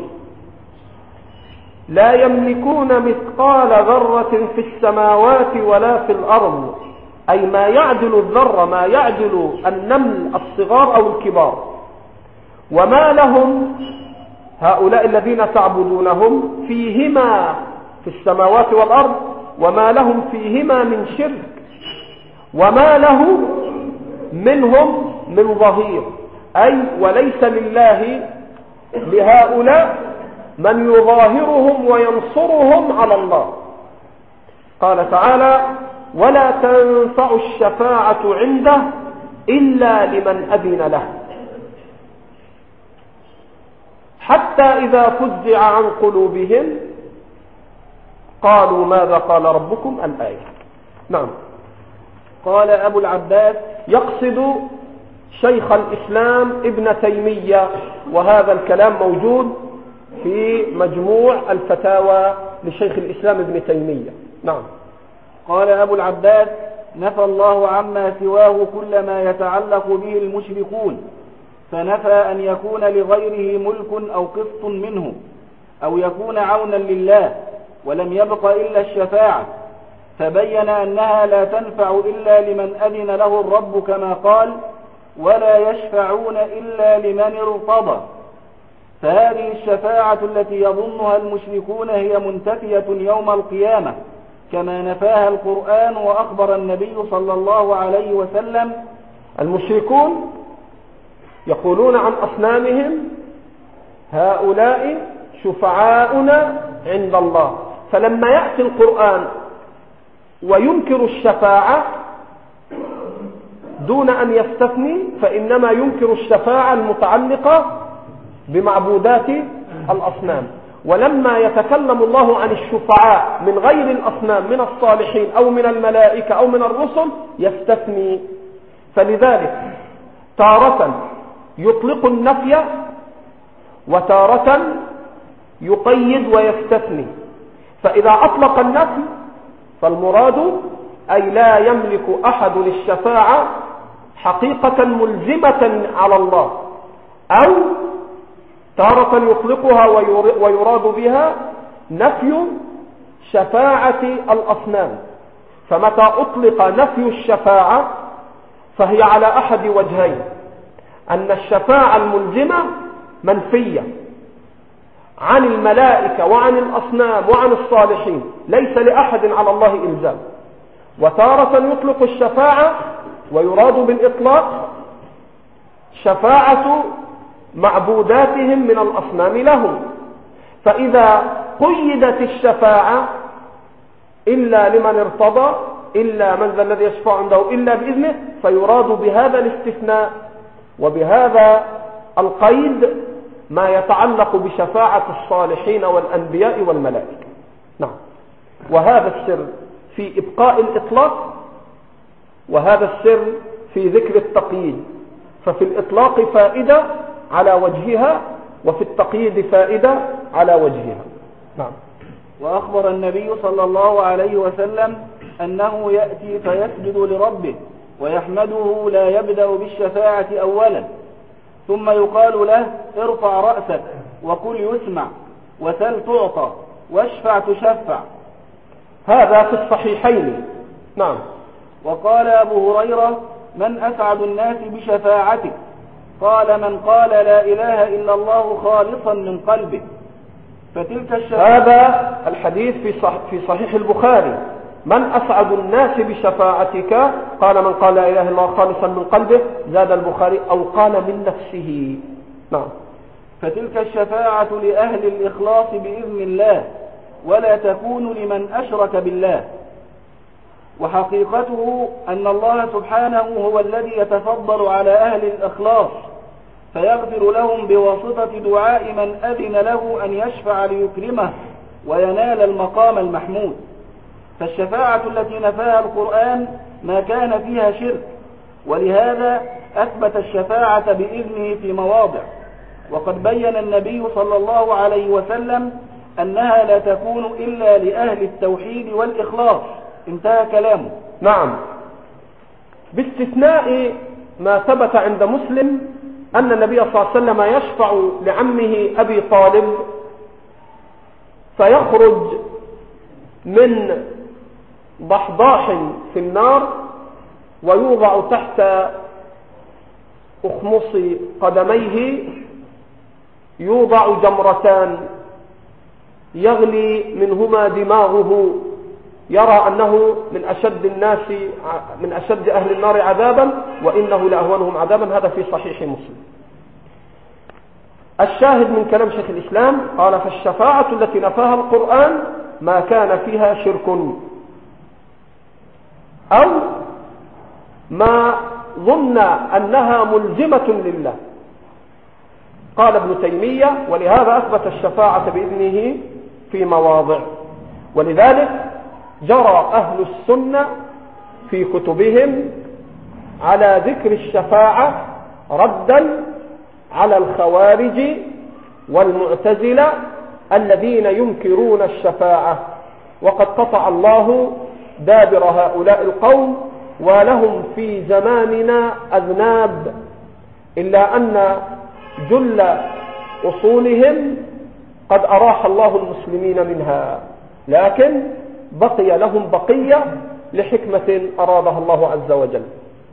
لا يملكون مثقال ذرة في السماوات ولا في الأرض، أي ما يعدل الذرة، ما يعدل النمل الصغار أو الكبار. وما لهم هؤلاء الذين تعبدونهم فيهما في السماوات والأرض، وما لهم فيهما من شرك، وما له منهم من ظهير، أي وليس لله لهؤلاء من يظاهرهم وينصرهم على الله. قال تعالى: ولا تنفع الشفاعة عنده إلا لمن أذن له، حتى إذا فزع عن قلوبهم قالوا ماذا قال ربكم الآية. نعم. قال أبو العباس، يقصد شيخ الإسلام ابن تيمية، وهذا الكلام موجود في مجموع الفتاوى لشيخ الإسلام ابن تيمية. نعم. قال أبو العباس: نفى الله عما سواه كل ما يتعلق به المشركون، فنفى أن يكون لغيره ملك أو قسط منه أو يكون عونا لله، ولم يبق إلا الشفاعة، فبين أنها لا تنفع إلا لمن أذن له الرب كما قال: ولا يشفعون إلا لمن ارتضى. فهذه الشفاعة التي يظنها المشركون هي منتفية يوم القيامة، كما نفاها القرآن وأخبر النبي صلى الله عليه وسلم. المشركون يقولون عن أصنامهم: هؤلاء شفعاؤنا عند الله. فلما يأتي القرآن وينكر الشفاعة دون أن يستثني، فإنما ينكر الشفاعة المتعلقة بمعبودات الأصنام. ولما يتكلم الله عن الشفعاء من غير الأصنام، من الصالحين أو من الملائكة أو من الرسل، يستثني. فلذلك تارة يطلق النفي وتارة يقيد ويستثني. فإذا أطلق النفي فالمراد أي لا يملك أحد الشفاعة حقيقة ملزمة على الله، أو تارة يطلقها ويراد بها نفي شفاعة الأصنام. فمتى أطلق نفي الشفاعة فهي على أحد وجهين: أن الشفاعة الملزمة منفية عن الملائكة وعن الأصنام وعن الصالحين، ليس لأحد على الله إلزام. وتارة يطلق الشفاعة ويراد بالإطلاق شفاعة معبوداتهم من الأصنام لهم. فإذا قيدت الشفاعة إلا لمن ارتضى، إلا من ذا الذي يشفع عنده إلا بإذنه، فيراد بهذا الاستثناء وبهذا القيد ما يتعلق بشفاعة الصالحين والأنبياء والملائكة. نعم. وهذا السر في إبقاء الإطلاق، وهذا السر في ذكر التقييد. ففي الإطلاق فائدة على وجهها، وفي التقييد فائدة على وجهها. نعم. وأخبر النبي صلى الله عليه وسلم أنه يأتي فيسجد لربه ويحمده، لا يبدأ بالشفاعة أولا، ثم يقال له: ارفع رأسك وقل يسمع وسل تعطى واشفع تشفع. هذا في الصحيحين. نعم. وقال أبو هريرة: من أسعد الناس بشفاعتك؟ قال: من قال لا إله إلا الله خالصا من قلبه. فتلك الشفاعة. هذا الحديث في صح في صحيح البخاري: من أسعد الناس بشفاعتك؟ قال: من قال لا إله إلا الله خالصا من قلبه. زاد البخاري: أو قال من نفسه. نعم. فتلك الشفاعة لأهل الإخلاص بإذن الله، ولا تكون لمن أشرك بالله. وحقيقته أن الله سبحانه هو الذي يتفضل على أهل الإخلاص فيغفر لهم بواسطة دعاء من أذن له أن يشفع ليكرمه وينال المقام المحمود. فالشفاعة التي نفاها القرآن ما كان فيها شرك، ولهذا أثبت الشفاعة بإذنه في مواضع. وقد بين النبي صلى الله عليه وسلم أنها لا تكون إلا لأهل التوحيد والإخلاص. انتهى كلامه. نعم. باستثناء ما ثبت عند مسلم أن النبي صلى الله عليه وسلم يشفع لعمه أبي طالب فيخرج من ضحضاح في النار ويوضع تحت أخمص قدميه يوضع جمرتان يغلي منهما دماغه، يرى أنه من أشد الناس من أشد أهل النار عذابا وإنه لأهونهم عذابا. هذا في صحيح مسلم. الشاهد من كلام شيخ الإسلام قال: فالشفاعة التي نفاها القرآن ما كان فيها شرك أو ما ظن أنها ملزمة لله. قال ابن تيمية: ولهذا أثبت الشفاعة بإذنه في مواضع. ولذلك جرى أهل السنة في كتبهم على ذكر الشفاعة ردا على الخوارج والمعتزلة الذين ينكرون الشفاعة. وقد قطع الله دابر هؤلاء القوم ولهم في زماننا أذناب، إلا أن جل أصولهم قد أراح الله المسلمين منها، لكن بقي لهم بقية لحكمة أرادها الله عز وجل.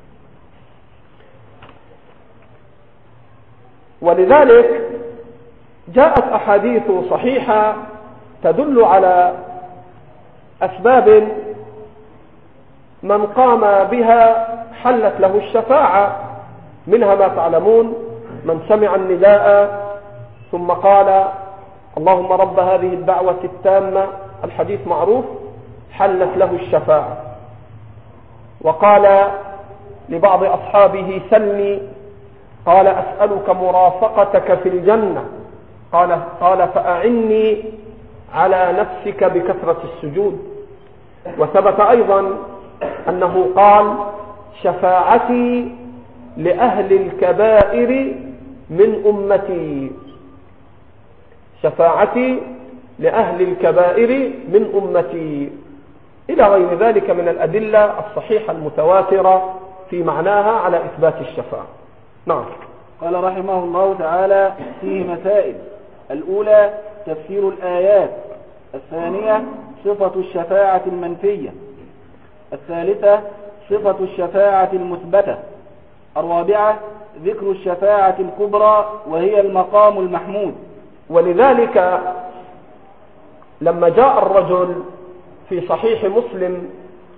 ولذلك جاءت أحاديث صحيحة تدل على أسباب من قام بها حلت له الشفاعة، منها ما تعلمون: من سمع النداء ثم قال اللهم رب هذه الدعوة التامة، الحديث معروف، حلت له الشفاعة. وقال لبعض أصحابه سلني، قال أسألك مرافقتك في الجنة، قال, قال فأعني على نفسك بكثرة السجود. وثبت أيضا أنه قال شفاعتي لأهل الكبائر من أمتي، شفاعتي لأهل الكبائر من أمتي، إلى غير ذلك من الأدلة الصحيحة المتواترة في معناها على إثبات الشفاعة. نعم. قال رحمه الله تعالى: فيه مسائل. الأولى تفسير الآيات، الثانية صفة الشفاعة المنفية، الثالثة صفة الشفاعة المثبتة، الرابعة ذكر الشفاعة الكبرى وهي المقام المحمود. ولذلك لما جاء الرجل في صحيح مسلم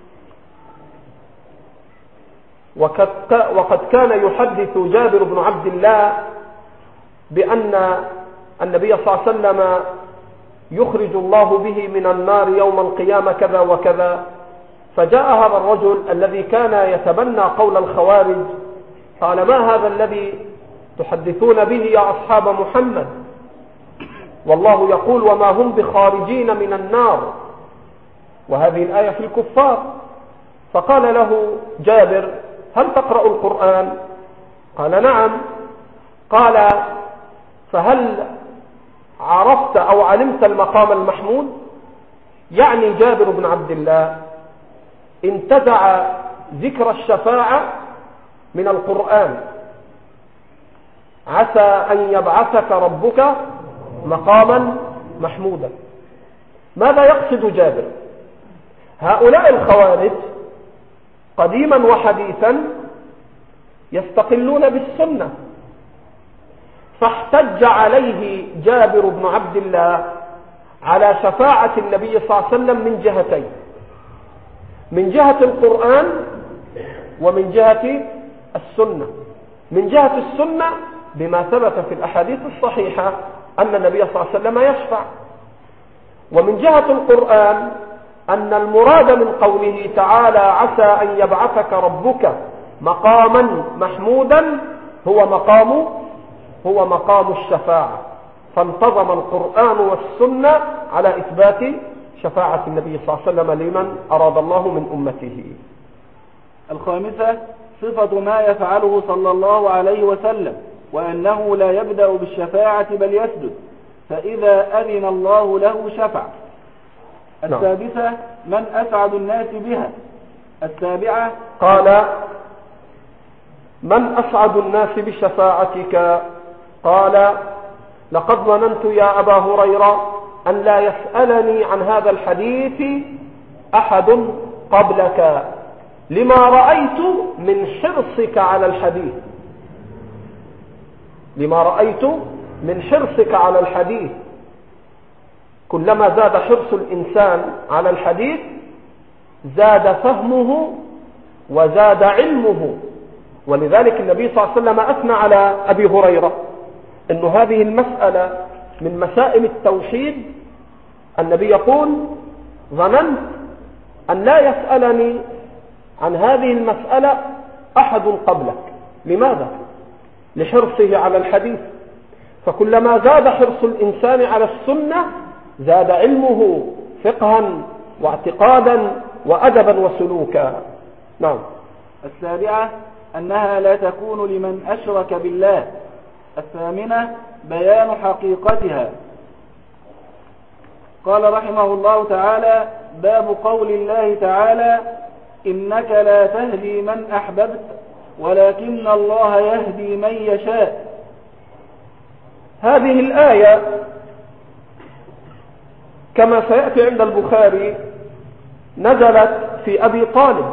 وقد كان يحدث جابر بن عبد الله بأن النبي صلى الله عليه وسلم يخرج الله به من النار يوم القيامة كذا وكذا، فجاء هذا الرجل الذي كان يتبنى قول الخوارج قال: ما هذا الذي تحدثون به يا أصحاب محمد؟ والله يقول: وما هم بخارجين من النار، وهذه الآية في الكفار. فقال له جابر: هل تقرأ القرآن؟ قال: نعم. قال: فهل عرفت أو علمت المقام المحمود؟ يعني جابر بن عبد الله انتزع ذكر الشفاعة من القرآن: عسى أن يبعثك ربك مقاما محمودا. ماذا يقصد جابر؟ هؤلاء الخوارج قديما وحديثا يستقلون بالسنة، فاحتج عليه جابر بن عبد الله على شفاعة النبي صلى الله عليه وسلم من جهتين: من جهة القرآن ومن جهة السنة. من جهة السنة بما ثبت في الأحاديث الصحيحة أن النبي صلى الله عليه وسلم يشفع، ومن جهة القرآن أن المراد من قوله تعالى عسى أن يبعثك ربك مقاما محمودا هو مقام هو مقام الشفاعة، فانتظم القرآن والسنة على إثبات شفاعة النبي صلى الله عليه وسلم لمن أراد الله من أمته. الخامسة صفة ما يفعله صلى الله عليه وسلم، وأنه لا يبدأ بالشفاعة بل يسجد، فإذا أذن الله له شفع. السادسة من أسعد الناس بها. السابعة قال: من أسعد الناس بشفاعتك؟ قال: لقد ظننت يا أبا هريرة أن لا يسألني عن هذا الحديث أحد قبلك، لما رأيت من حرصك على الحديث لما رأيت من حرصك على الحديث. كلما زاد حرص الإنسان على الحديث زاد فهمه وزاد علمه. ولذلك النبي صلى الله عليه وسلم أثنى على أبي هريرة أن هذه المسألة من مسائل التوحيد. النبي يقول: ظننت أن لا يسألني عن هذه المسألة أحد قبلك. لماذا؟ لحرصه على الحديث. فكلما زاد حرص الإنسان على السنة زاد علمه فقها واعتقادا وأدبا وسلوكا. نعم. السابعة أنها لا تكون لمن أشرك بالله. الثامنة بيان حقيقتها. قال رحمه الله تعالى: باب قول الله تعالى: إنك لا تهدي من أحببت ولكن الله يهدي من يشاء. هذه الآية كما سيأتي عند البخاري نزلت في أبي طالب،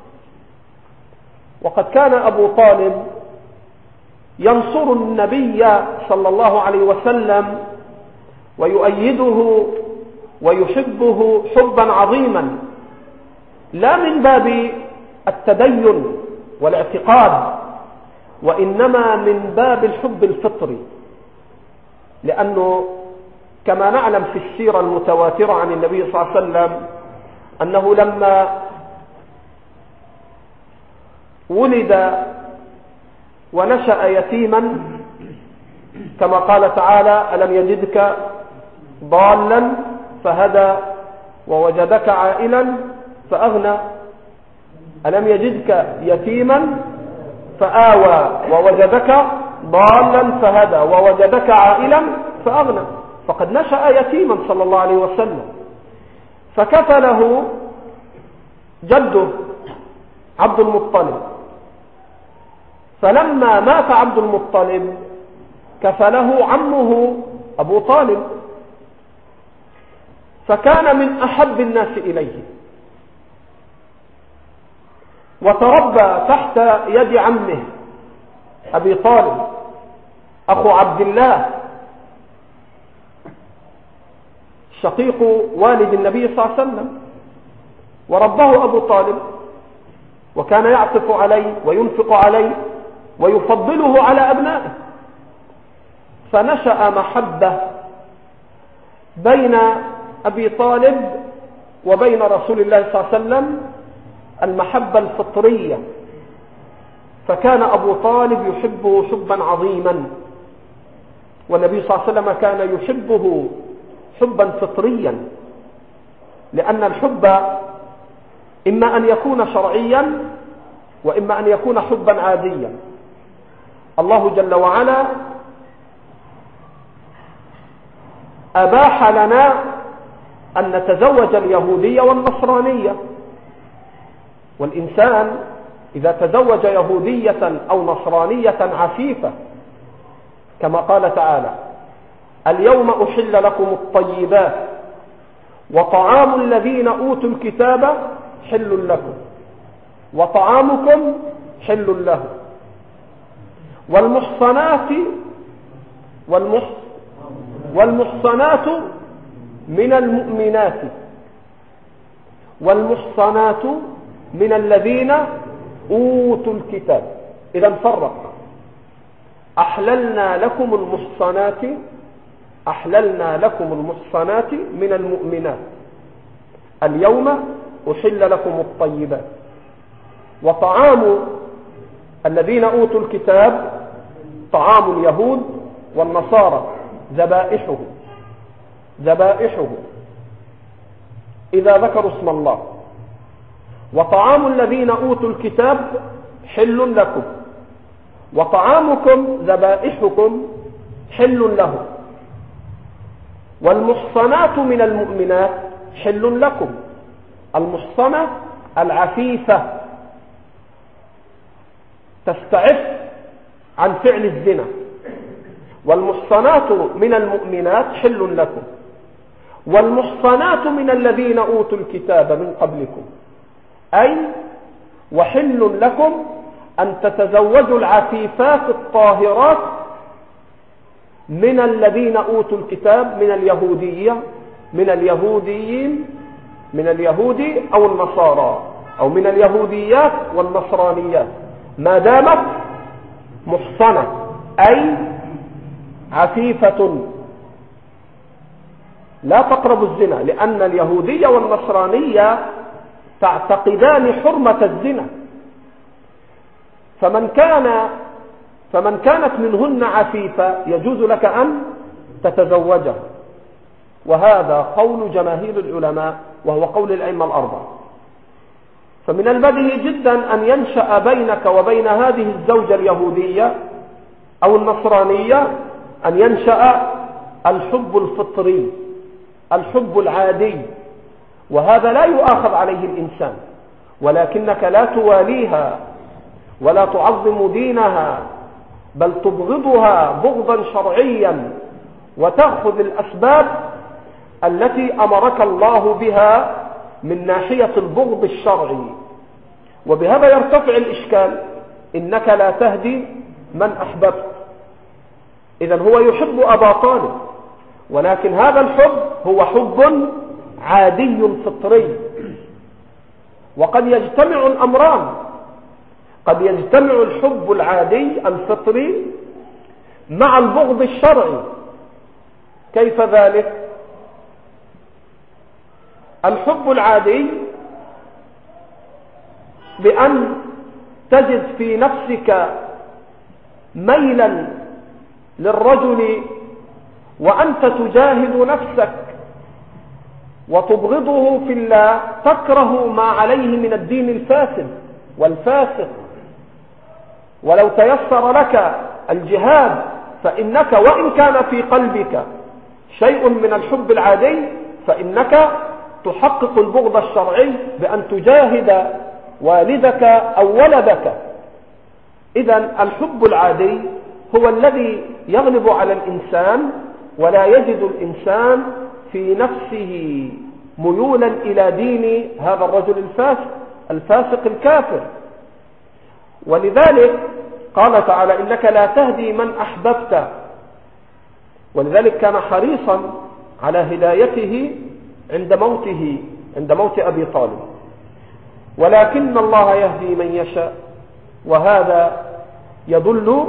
وقد كان أبو طالب ينصر النبي صلى الله عليه وسلم ويؤيده ويحبه حبا عظيما، لا من باب التدين والاعتقاد، وإنما من باب الحب الفطري، لأنه كما نعلم في السيرة المتواترة عن النبي صلى الله عليه وسلم أنه لما ولد ونشأ يتيما كما قال تعالى: ألم يجدك ضالا فهدى ووجدك عائلا فأغنى، ألم يجدك يتيما فآوى ووجدك ضالا فهدى ووجدك عائلا فأغنى. فقد نشأ يتيما صلى الله عليه وسلم، فكفله جده عبد المطلب، فلما مات عبد المطلب كفله عمه أبو طالب، فكان من أحب الناس إليه، وتربى تحت يد عمه أبي طالب أخو عبد الله شقيق والد النبي صلى الله عليه وسلم، ورباه أبو طالب، وكان يعطف عليه وينفق عليه ويفضله على أبنائه، فنشأ محبة بين أبي طالب وبين رسول الله صلى الله عليه وسلم، المحبة الفطرية، فكان أبو طالب يحبه حبا عظيما، والنبي صلى الله عليه وسلم كان يحبه حبا فطريا، لأن الحب إما أن يكون شرعيا وإما أن يكون حبا عاديا. الله جل وعلا أباح لنا أن نتزوج اليهودية والنصرانية، والإنسان إذا تزوج يهودية أو نصرانية عفيفة كما قال تعالى: اليوم أحل لكم الطيبات وطعام الذين أوتوا الكتاب حل لكم وطعامكم حل له، والمحصنات والمحص والمحصنات من المؤمنات والمحصنات من الذين أوتوا الكتاب. إذا فرق: أحللنا لكم المحصنات أحللنا لكم المحصنات من المؤمنات، اليوم أحل لكم الطيبات، وطعام الذين أوتوا الكتاب طعام اليهود والنصارى ذبائحه ذبائحه إذا ذكروا اسم الله، وطعام الذين أوتوا الكتاب حل لكم وطعامكم ذبائحكم حل لهم، والمحصنات من المؤمنات حل لكم. المحصنة العفيفة تستعف عن فعل الزنا، والمحصنات من المؤمنات حل لكم، والمحصنات من الذين أوتوا الكتاب من قبلكم، أي وحل لكم أن تتزوجوا العفيفات الطاهرات من الذين أوتوا الكتاب من اليهودية من اليهوديين من اليهود أو النصارى، أو من اليهوديات والنصرانيات، ما دامت محصنة أي عفيفة لا تقرب الزنا، لأن اليهودية والنصرانية تعتقدان حرمة الزنا، فمن كان فمن كانت منهن عفيفة يجوز لك أن تتزوجها، وهذا قول جماهير العلماء وهو قول الأئمة الأربعة. فمن البديهي جدا أن ينشأ بينك وبين هذه الزوجة اليهودية أو النصرانية أن ينشأ الحب الفطري، الحب العادي، وهذا لا يؤاخذ عليه الإنسان، ولكنك لا تواليها ولا تعظم دينها، بل تبغضها بغضا شرعيا وتأخذ الأسباب التي أمرك الله بها من ناحية البغض الشرعي. وبهذا يرتفع الإشكال، إنك لا تهدي من أحببت. إذن هو يحب أبا طالب، ولكن هذا الحب هو حب عادي فطري. وقد يجتمع الأمران، قد يجتمع الحب العادي الفطري مع البغض الشرعي. كيف ذلك؟ الحب العادي بأن تجد في نفسك ميلا للرجل وأنت تجاهد نفسك وتبغضه في الله، تكره ما عليه من الدين الفاسد والفاسق. ولو تيسر لك الجهاد فإنك وإن كان في قلبك شيء من الحب العادي فإنك تحقق البغض الشرعي بأن تجاهد والدك أو ولدك. إذن الحب العادي هو الذي يغلب على الإنسان، ولا يجد الإنسان في نفسه ميولا إلى دين هذا الرجل الفاسق الفاسق الكافر. ولذلك قال تعالى إنك لا تهدي من أحببت، ولذلك كان حريصا على هدايته عند موته عند موت أبي طالب. ولكن الله يهدي من يشاء، وهذا يدل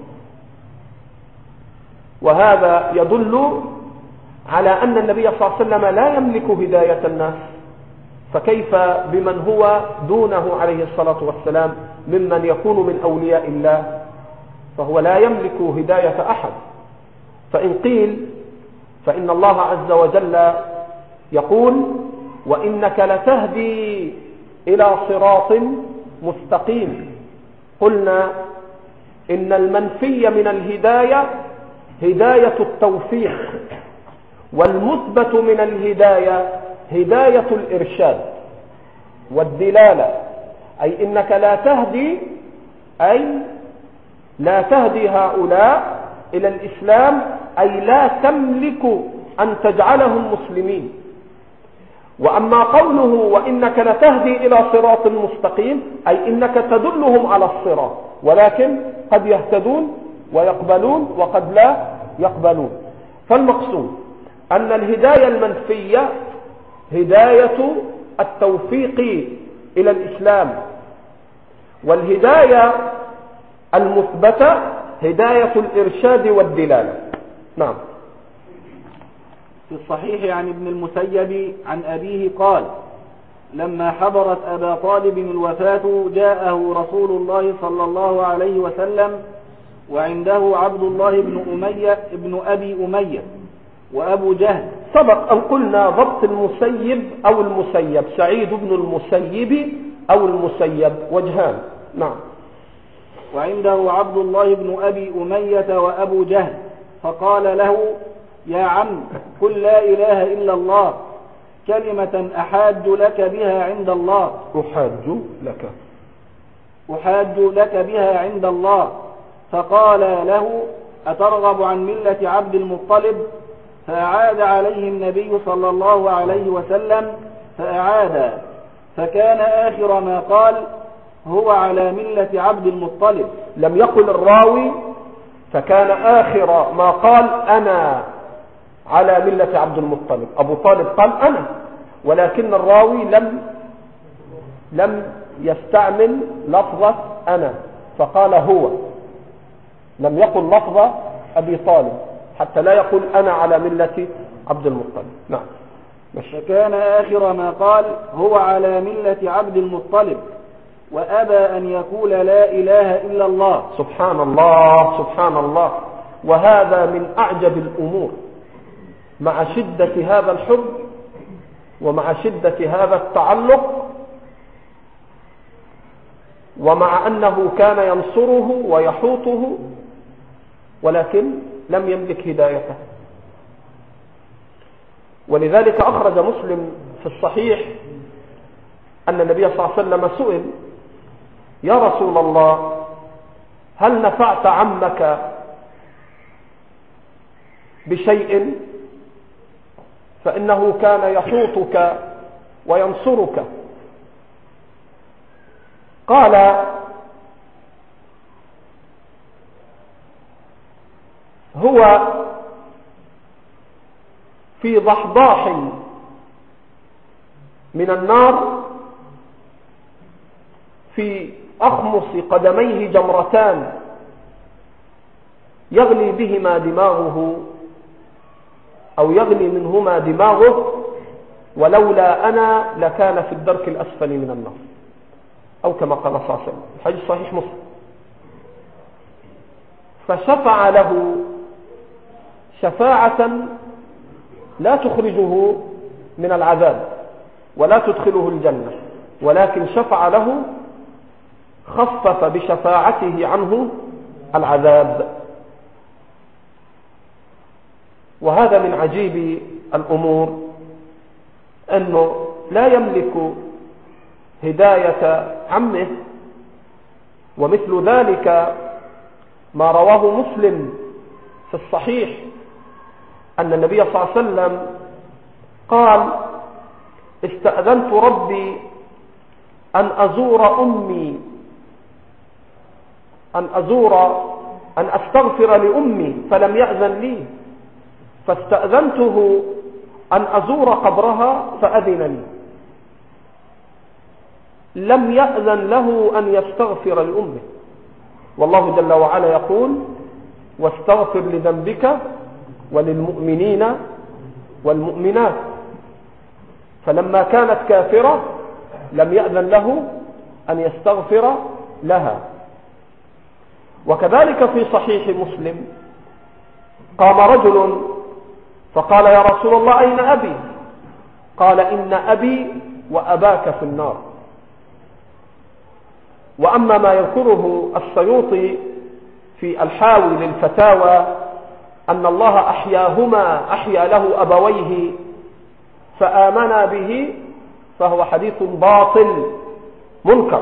وهذا يدل على أن النبي صلى الله عليه وسلم لا يملك هداية الناس، فكيف بمن هو دونه عليه الصلاة والسلام ممن يكون من أولياء الله؟ فهو لا يملك هداية أحد. فإن قيل فإن الله عز وجل يقول وإنك لتهدي إلى صراط مستقيم. قلنا إن المنفي من الهداية هداية التوفيق، والمثبت من الهداية هداية الإرشاد والدلالة. أي إنك لا تهدي أي لا تهدي هؤلاء إلى الإسلام، أي لا تملك أن تجعلهم مسلمين. وأما قوله وإنك لتهدي إلى صراط مستقيم أي إنك تدلهم على الصراط، ولكن قد يهتدون ويقبلون وقد لا يقبلون. فالمقصود أن الهداية المنفية هداية التوفيق إلى الإسلام، والهداية المثبتة هداية الإرشاد والدلالة. نعم. في الصحيح عن ابن المسيب عن أبيه قال لما حضرت أبا طالب الوفاة جاءه رسول الله صلى الله عليه وسلم وعنده عبد الله بن أمية ابن أبي أمية وأبو جهل. سبق أن قلنا ضبط المسيب أو المسيب، سعيد بن المسيب أو المسيب وجهان. نعم. وعنده عبد الله بن أبي أمية وأبو جهل، فقال له يا عم قل لا إله إلا الله كلمة أحاج لك بها عند الله أحاج لك أحاج لك بها عند الله. فقال له أترغب عن ملة عبد المطلب؟ فأعاد عليه النبي صلى الله عليه وسلم فأعاد، فكان آخر ما قال هو على ملة عبد المطلب. لم يقل الراوي فكان آخر ما قال أنا على ملة عبد المطلب، أبو طالب قال أنا، ولكن الراوي لم لم يستعمل لفظة أنا، فقال هو، لم يقل لفظة أبي طالب حتى لا يقول أنا على ملة عبد المطلب. نعم. فكان آخر ما قال هو على ملة عبد المطلب، وأبى أن يقول لا إله إلا الله. سبحان الله سبحان الله. وهذا من أعجب الأمور مع شدة هذا الحب ومع شدة هذا التعلق، ومع أنه كان ينصره ويحوطه، ولكن لم يملك هدايته. ولذلك أخرج مسلم في الصحيح أن النبي صلى الله عليه وسلم سئل: يا رسول الله، هل نفعت عمك بشيء؟ فإنه كان يحوطك وينصرك. قال: هو في ضحضاح من النار، في أخمص قدميه جمرتان يغلي بهما دماغه أو يغلي منهما دماغه، ولولا أنا لكان في الدرك الأسفل من النار، أو كما قال صلى الله عليه وسلم. الحديث صحيح مسلم. فشفع له شفاعة لا تخرجه من العذاب ولا تدخله الجنة، ولكن شفع له خفف بشفاعته عنه العذاب. وهذا من عجيب الأمور، أنه لا يملك هداية عمه. ومثل ذلك ما رواه مسلم في الصحيح أن النبي صلى الله عليه وسلم قال: استأذنت ربي أن أزور أمي أن أزور أن أستغفر لأمي فلم يأذن لي، فاستأذنته أن أزور قبرها فأذن لي. لم يأذن له أن يستغفر لأمه، والله جل وعلا يقول: واستغفر لذنبك وللمؤمنين والمؤمنات. فلما كانت كافرة لم يأذن له أن يستغفر لها. وكذلك في صحيح مسلم قام رجل فقال: يا رسول الله، أين أبي؟ قال: إن أبي وأباك في النار. وأما ما يذكره السيوطي في الحاوي للفتاوى أن الله أحياهما أحيا له أبويه فآمنا به، فهو حديث باطل منكر.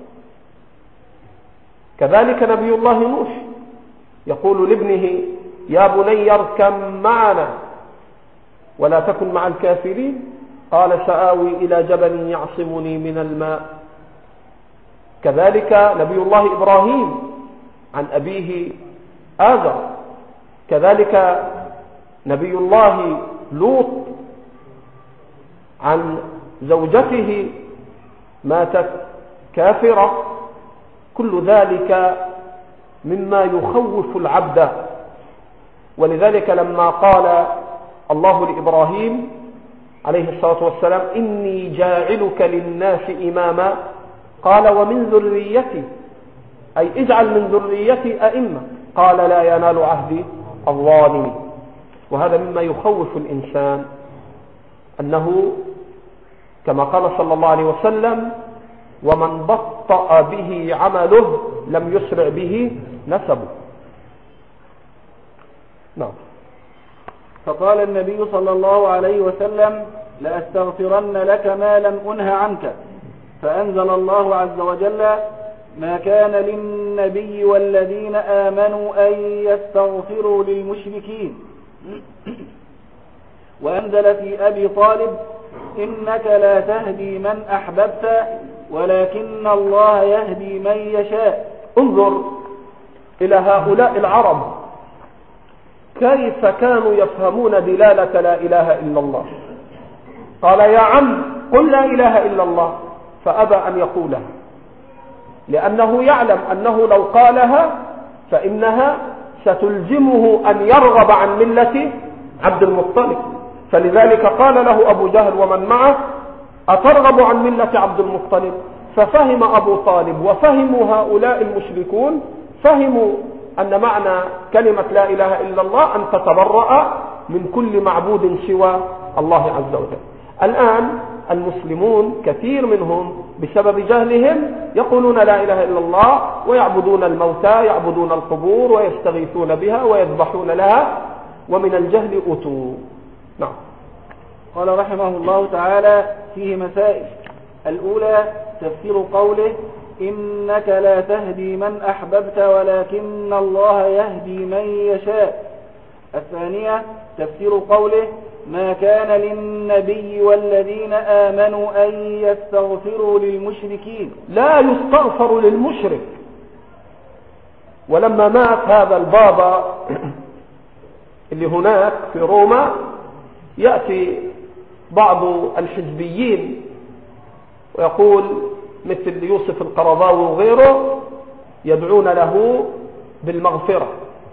كذلك نبي الله نوح يقول لابنه: يا بني اركب معنا ولا تكن مع الكافرين. قال: سآوي إلى جبل يعصمني من الماء. كذلك نبي الله إبراهيم عن أبيه آزر. كذلك نبي الله لوط عن زوجته ماتت كافرة. كل ذلك مما يخوف العبد. ولذلك لما قال الله لإبراهيم عليه الصلاة والسلام: إني جاعلك للناس إماما، قال: ومن ذريتي، أي اجعل من ذريتي أئمة. قال: لا ينال عهدي الظالمين. وهذا مما يخوف الإنسان، أنه كما قال صلى الله عليه وسلم: ومن بطأ به عمله لم يسرع به نسبه. نعم. فقال النبي صلى الله عليه وسلم: لأستغفرن لك ما لم أنه عنك. فأنزل الله عز وجل: ما كان للنبي والذين آمنوا أن يستغفروا للمشركين. وأنزل في أبي طالب: إنك لا تهدي من أحببت ولكن الله يهدي من يشاء. انظر إلى هؤلاء العرب كيف كانوا يفهمون دلالة لا إله إلا الله. قال: يا عم قل لا إله إلا الله، فأبى أن يقولها، لأنه يعلم أنه لو قالها فإنها ستلزمه أن يرغب عن ملة عبد المطلب. فلذلك قال له أبو جهل ومن معه: أترغب عن ملة عبد المطلب؟ ففهم أبو طالب وفهموا هؤلاء المشركون، فهموا أن معنى كلمة لا إله إلا الله أن تتبرأ من كل معبود سوى الله عز وجل. الآن المسلمون كثير منهم بسبب جهلهم يقولون لا إله إلا الله ويعبدون الموتى، يعبدون القبور ويستغيثون بها ويذبحون لها، ومن الجهل أتوا. نعم. قال رحمه الله تعالى: فيه مسائل. الأولى تفسير قوله إنك لا تهدي من أحببت ولكن الله يهدي من يشاء. الثانية تفسير قوله ما كان للنبي والذين آمنوا أن يستغفروا للمشركين. لا يستغفر للمشرك. ولما مات هذا البابا اللي هناك في روما يأتي بعض الحزبيين ويقول مثل يوسف القرضاوي وغيره يدعون له بالمغفرة.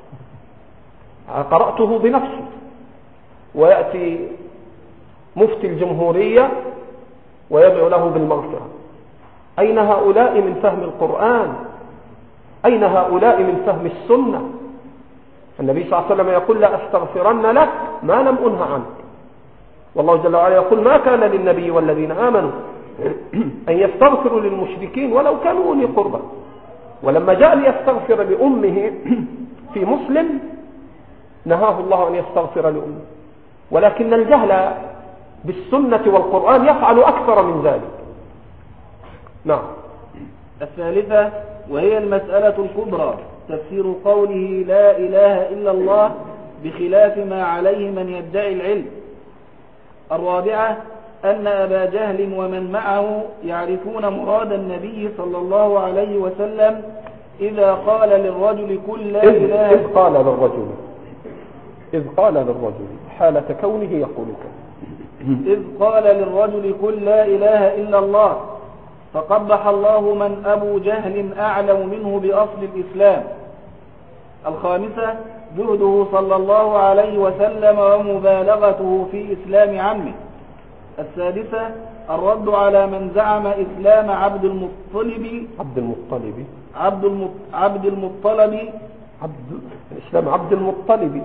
قرأته بنفسي. ويأتي مفتي الجمهورية ويدعو له بالمغفرة. أين هؤلاء من فهم القرآن؟ أين هؤلاء من فهم السنة؟ النبي صلى الله عليه وسلم يقول لا أستغفرن لك ما لم أنه عنك. والله جل وعلا يقول ما كان للنبي والذين آمنوا أن يستغفروا للمشركين ولو كانوا أولي قربى. ولما جاء ليستغفر لأمه في مسلم نهاه الله أن يستغفر لأمه. ولكن الجهل بالسنة والقرآن يفعل أكثر من ذلك. نعم. الثالثة وهي المسألة الكبرى تفسير قوله لا إله إلا الله بخلاف ما عليه من يدعي العلم. الرابعة أن أبا جهل ومن معه يعرفون مراد النبي صلى الله عليه وسلم إذا قال للرجل كل لا إله إذ قال للرجل إذ قال للرجل حالة كونه يقول إذ قال للرجل كل لا إله إلا الله فقبح الله من أبو جهل أعلم منه بأصل الإسلام. الخامسة جهده صلى الله عليه وسلم ومبالغته في إسلام عمه. السادسة الرد على من زعم إسلام عبد المطلب عبد المطلب عبد المط... عبد المطلب عبد الإسلام عبد المطلب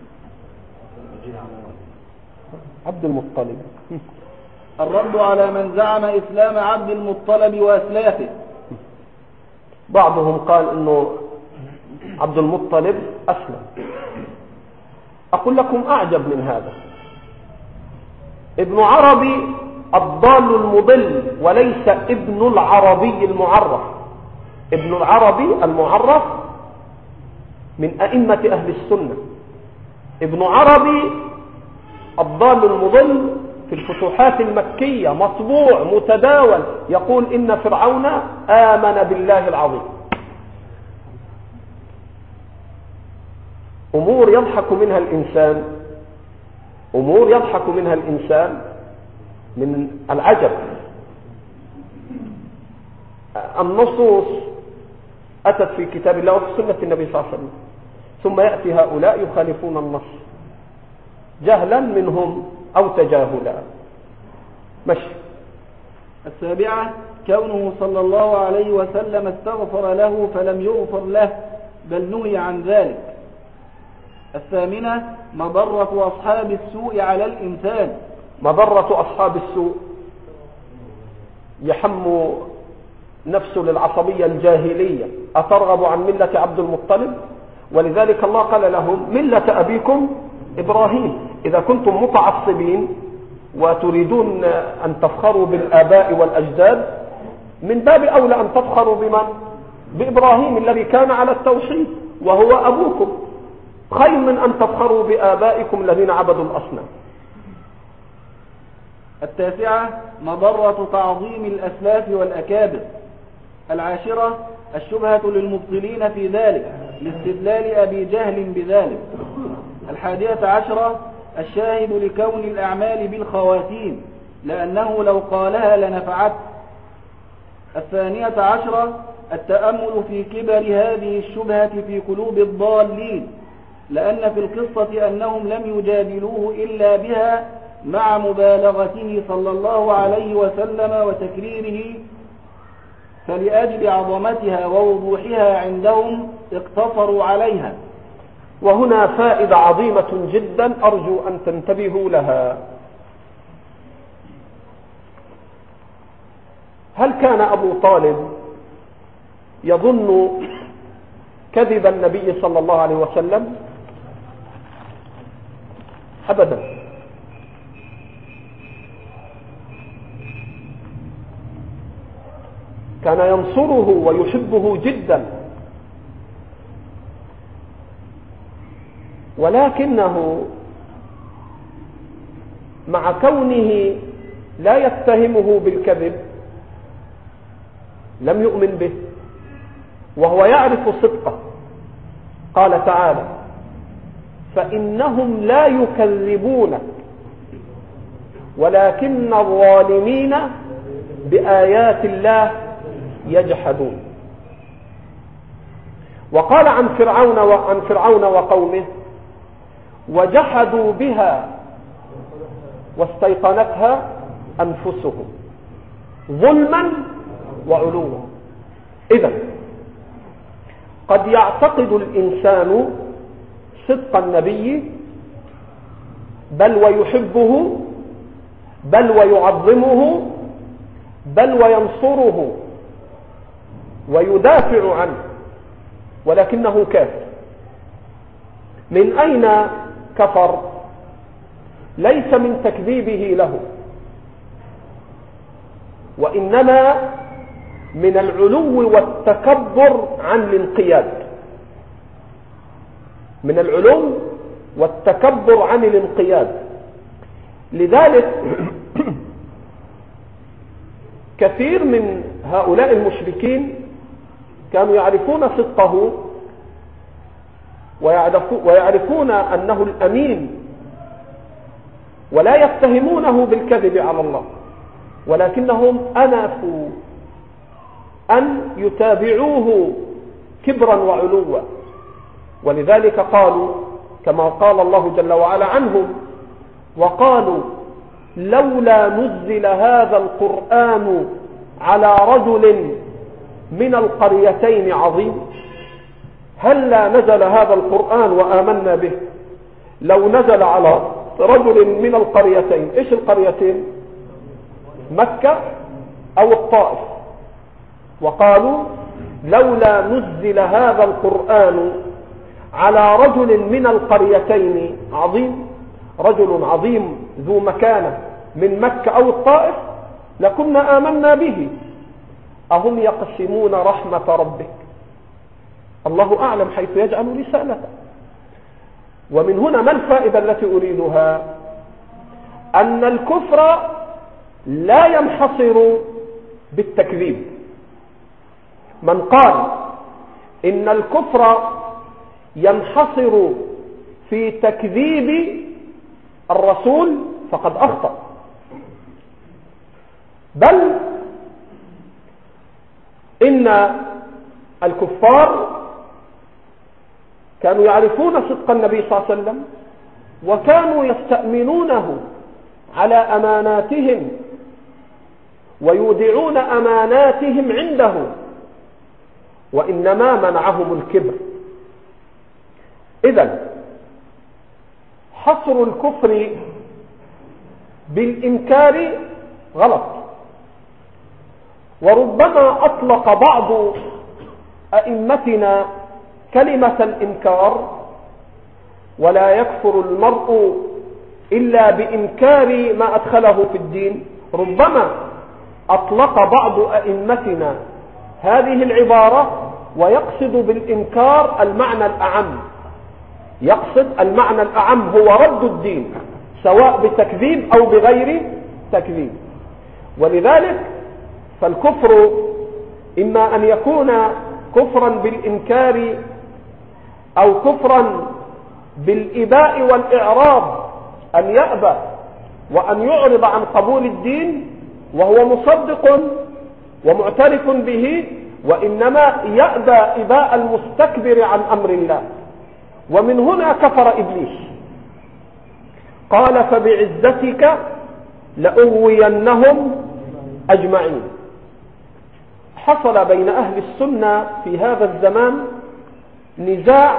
عبد المطلب الرد على من زعم إسلام عبد المطلب وأسلافه. بعضهم قال إنه عبد المطلب أسلم. أقول لكم أعجب من هذا. ابن عربي الضال المضل وليس ابن العربي المعرف. ابن العربي المعرف من أئمة أهل السنة. ابن عربي الضال المضل في الفتوحات المكية مطبوع متداول يقول إن فرعون آمن بالله العظيم. أمور يضحك منها الإنسان أمور يضحك منها الإنسان من العجب. النصوص أتت في كتاب الله وفي سنة النبي صلى الله عليه وسلم ثم يأتي هؤلاء يخالفون النص جهلا منهم أو تجاهلا. مشي. السابعة كونه صلى الله عليه وسلم استغفر له فلم يغفر له بل نهي عن ذلك. الثامنة مضرة أصحاب السوء على الإنسان. مضرة أصحاب السوء يحم نفسه للعصبية الجاهلية أترغب عن ملة عبد المطلب؟ ولذلك الله قال لهم ملة أبيكم إبراهيم. إذا كنتم متعصبين وتريدون أن تفخروا بالآباء والأجداد من باب أولى أن تفخروا بمن؟ بإبراهيم الذي كان على التوحيد وهو أبوكم، خير من أن تفخروا بآبائكم الذين عبدوا الأصنام. التاسعة مضرة تعظيم الأسلاف والأكابر. العاشرة الشبهة للمبطلين في ذلك لاستدلال أبي جهل بذلك. الحادية عشرة الشاهد لكون الأعمال بالخواتيم لأنه لو قالها لنفعت. الثانية عشرة التأمل في كبر هذه الشبهة في قلوب الضالين لأن في القصة أنهم لم يجادلوه إلا بها مع مبالغته صلى الله عليه وسلم وتكريره، فلأجل عظمتها ووضوحها عندهم اقتصروا عليها. وهنا فائدة عظيمة جدا أرجو أن تنتبهوا لها. هل كان أبو طالب يظن كذب النبي صلى الله عليه وسلم؟ أبدا. كان ينصره ويحبه جدا، ولكنه مع كونه لا يتهمه بالكذب لم يؤمن به وهو يعرف صدقه. قال تعالى: فإنهم لا يكذبونك ولكن الظالمين بآيات الله يجحدون. وقال عن فرعون وعن فرعون وقومه: وجحدوا بها واستيقنتها أنفسهم ظلما وعلوا. إذن قد يعتقد الإنسان صدق النبي بل ويحبه بل ويعظمه بل وينصره ويدافع عنه، ولكنه كافر. من أين كفر؟ ليس من تكذيبه له، وإنما من العلو والتكبر عن الانقياد، من العلو والتكبر عن الانقياد. لذلك كثير من هؤلاء المشركين كانوا يعرفون صدقه ويعرفون أنه الأمين ولا يتهمونه بالكذب على الله، ولكنهم أنفوا أن يتابعوه كبرا وعلوا. ولذلك قالوا كما قال الله جل وعلا عنهم: وقالوا لولا نزل هذا القرآن على رجل من القريتين عظيم. هلا نزل هذا القرآن وآمنا به لو نزل على رجل من القريتين. ايش القريتين؟ مكة أو الطائف. وقالوا لولا نزل هذا القرآن على رجل من القريتين عظيم، رجل عظيم ذو مكانة من مكة أو الطائف لكنا آمنا به. أهم يقسمون رحمة ربك؟ الله أعلم حيث يجعل رسالته. ومن هنا ما الفائدة التي أريدها؟ أن الكفر لا ينحصر بالتكذيب. من قال إن الكفر ينحصر في تكذيب الرسول فقد أخطأ، بل إن الكفار كانوا يعرفون صدق النبي صلى الله عليه وسلم وكانوا يستأمنونه على أماناتهم ويودعون أماناتهم عنده، وإنما منعهم الكبر. إذن حصر الكفر بالإنكار غلط. وربما أطلق بعض أئمتنا كلمة الإنكار: ولا يكفر المرء إلا بإنكار ما أدخله في الدين. ربما أطلق بعض أئمتنا هذه العبارة ويقصد بالإنكار المعنى الأعم، يقصد المعنى الأعم هو رد الدين سواء بتكذيب أو بغير تكذيب. ولذلك فالكفر إما أن يكون كفرا بالإنكار أو كفرا بالإباء والإعراض، أن يأبى وأن يعرض عن قبول الدين وهو مصدق ومعترف به، وإنما يأبى إباء المستكبر عن أمر الله. ومن هنا كفر إبليس، قال: فبعزتك لأغوينهم أجمعين. حصل بين أهل السنة في هذا الزمان نزاع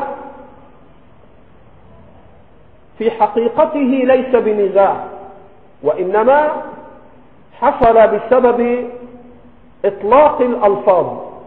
في حقيقته ليس بنزاع، وإنما حصل بسبب إطلاق الألفاظ.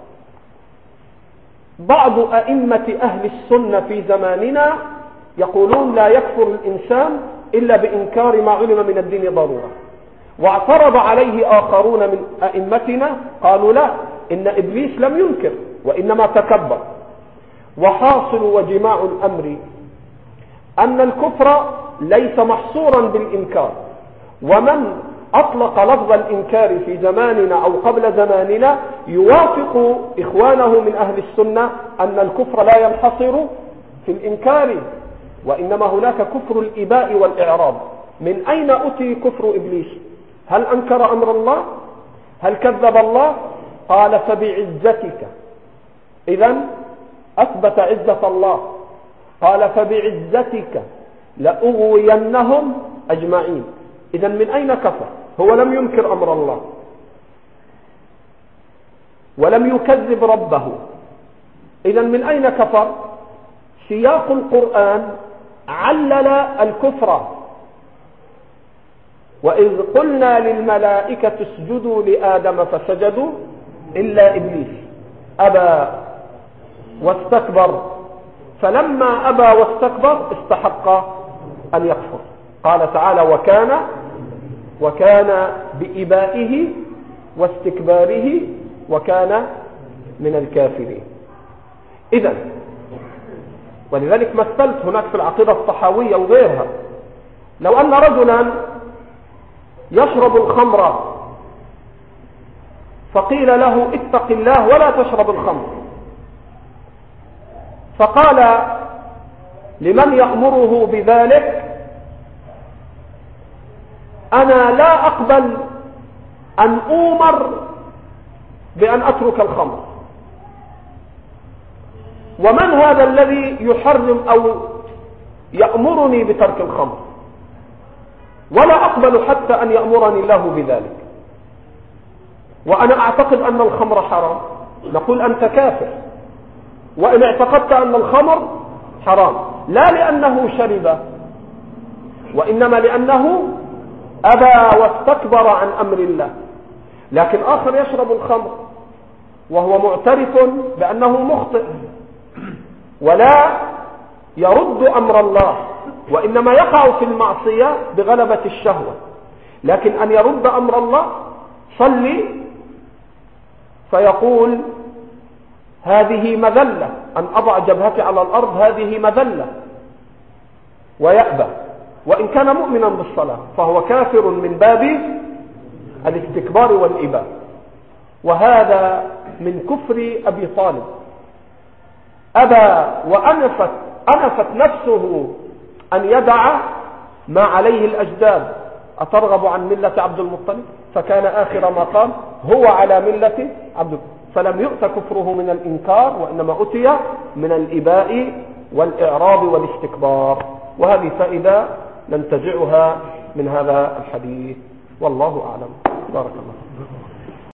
بعض أئمة أهل السنة في زماننا يقولون لا يكفر الإنسان إلا بإنكار ما علم من الدين ضرورة، واعترض عليه آخرون من أئمتنا قالوا لا، إن إبليس لم ينكر وإنما تكبر. وحاصل وجماع الأمر أن الكفر ليس محصورا بالإنكار، ومن أطلق لفظ الإنكار في زماننا أو قبل زماننا يوافق إخوانه من أهل السنة أن الكفر لا ينحصر في الإنكار، وإنما هناك كفر الإباء والإعراض. من أين أتي كفر إبليس؟ هل أنكر أمر الله؟ هل كذب الله؟ قال فبعزتك. إذن أثبت عزة الله. قال فبعزتك لأغوينهم أجمعين. إذن من أين كفر؟ هو لم ينكر أمر الله ولم يكذب ربه. إذن من أين كفر؟ سياق القرآن علل الكفر. وإذ قلنا للملائكة اسجدوا لآدم فسجدوا إلا إبليس أبى واستكبر، فلما أبى واستكبر استحق أن يكفر. قال تعالى وكان وكان بإبائه واستكباره وكان من الكافرين. إذن ولذلك مثلت هناك في العقيدة الطحاوية وغيرها، لو أن رجلا يشرب الخمر فقيل له اتق الله ولا تشرب الخمر، فقال لمن يأمره بذلك أنا لا أقبل أن أؤمر بأن أترك الخمر. ومن هذا الذي يحرم أو يأمرني بترك الخمر؟ ولا أقبل حتى أن يأمرني الله بذلك. وأنا أعتقد أن الخمر حرام، نقول أنت كافر. وإن اعتقدت أن الخمر حرام لا لأنه شرب، وإنما لأنه أبى واستكبر عن أمر الله. لكن آخر يشرب الخمر وهو معترف بأنه مخطئ ولا يرد أمر الله، وإنما يقع في المعصية بغلبة الشهوة. لكن أن يرد أمر الله صلي فيقول هذه مذلة، أن أضع جبهتي على الأرض هذه مذلة، ويأبى وإن كان مؤمنا بالصلاة، فهو كافر من باب الاستكبار والإباء. وهذا من كفر أبي طالب. أبى وأنفت أنفت نفسه أن يدع ما عليه الأجداد. أترغب عن ملة عبد المطلب؟ فكان آخر ما قال هو على ملة عبد المطلب. فلم يؤت كفره من الإنكار، وإنما أتي من الإباء والإعراض والاستكبار. وهذه فائدة ننتزعها من هذا الحديث، والله أعلم. بارك الله.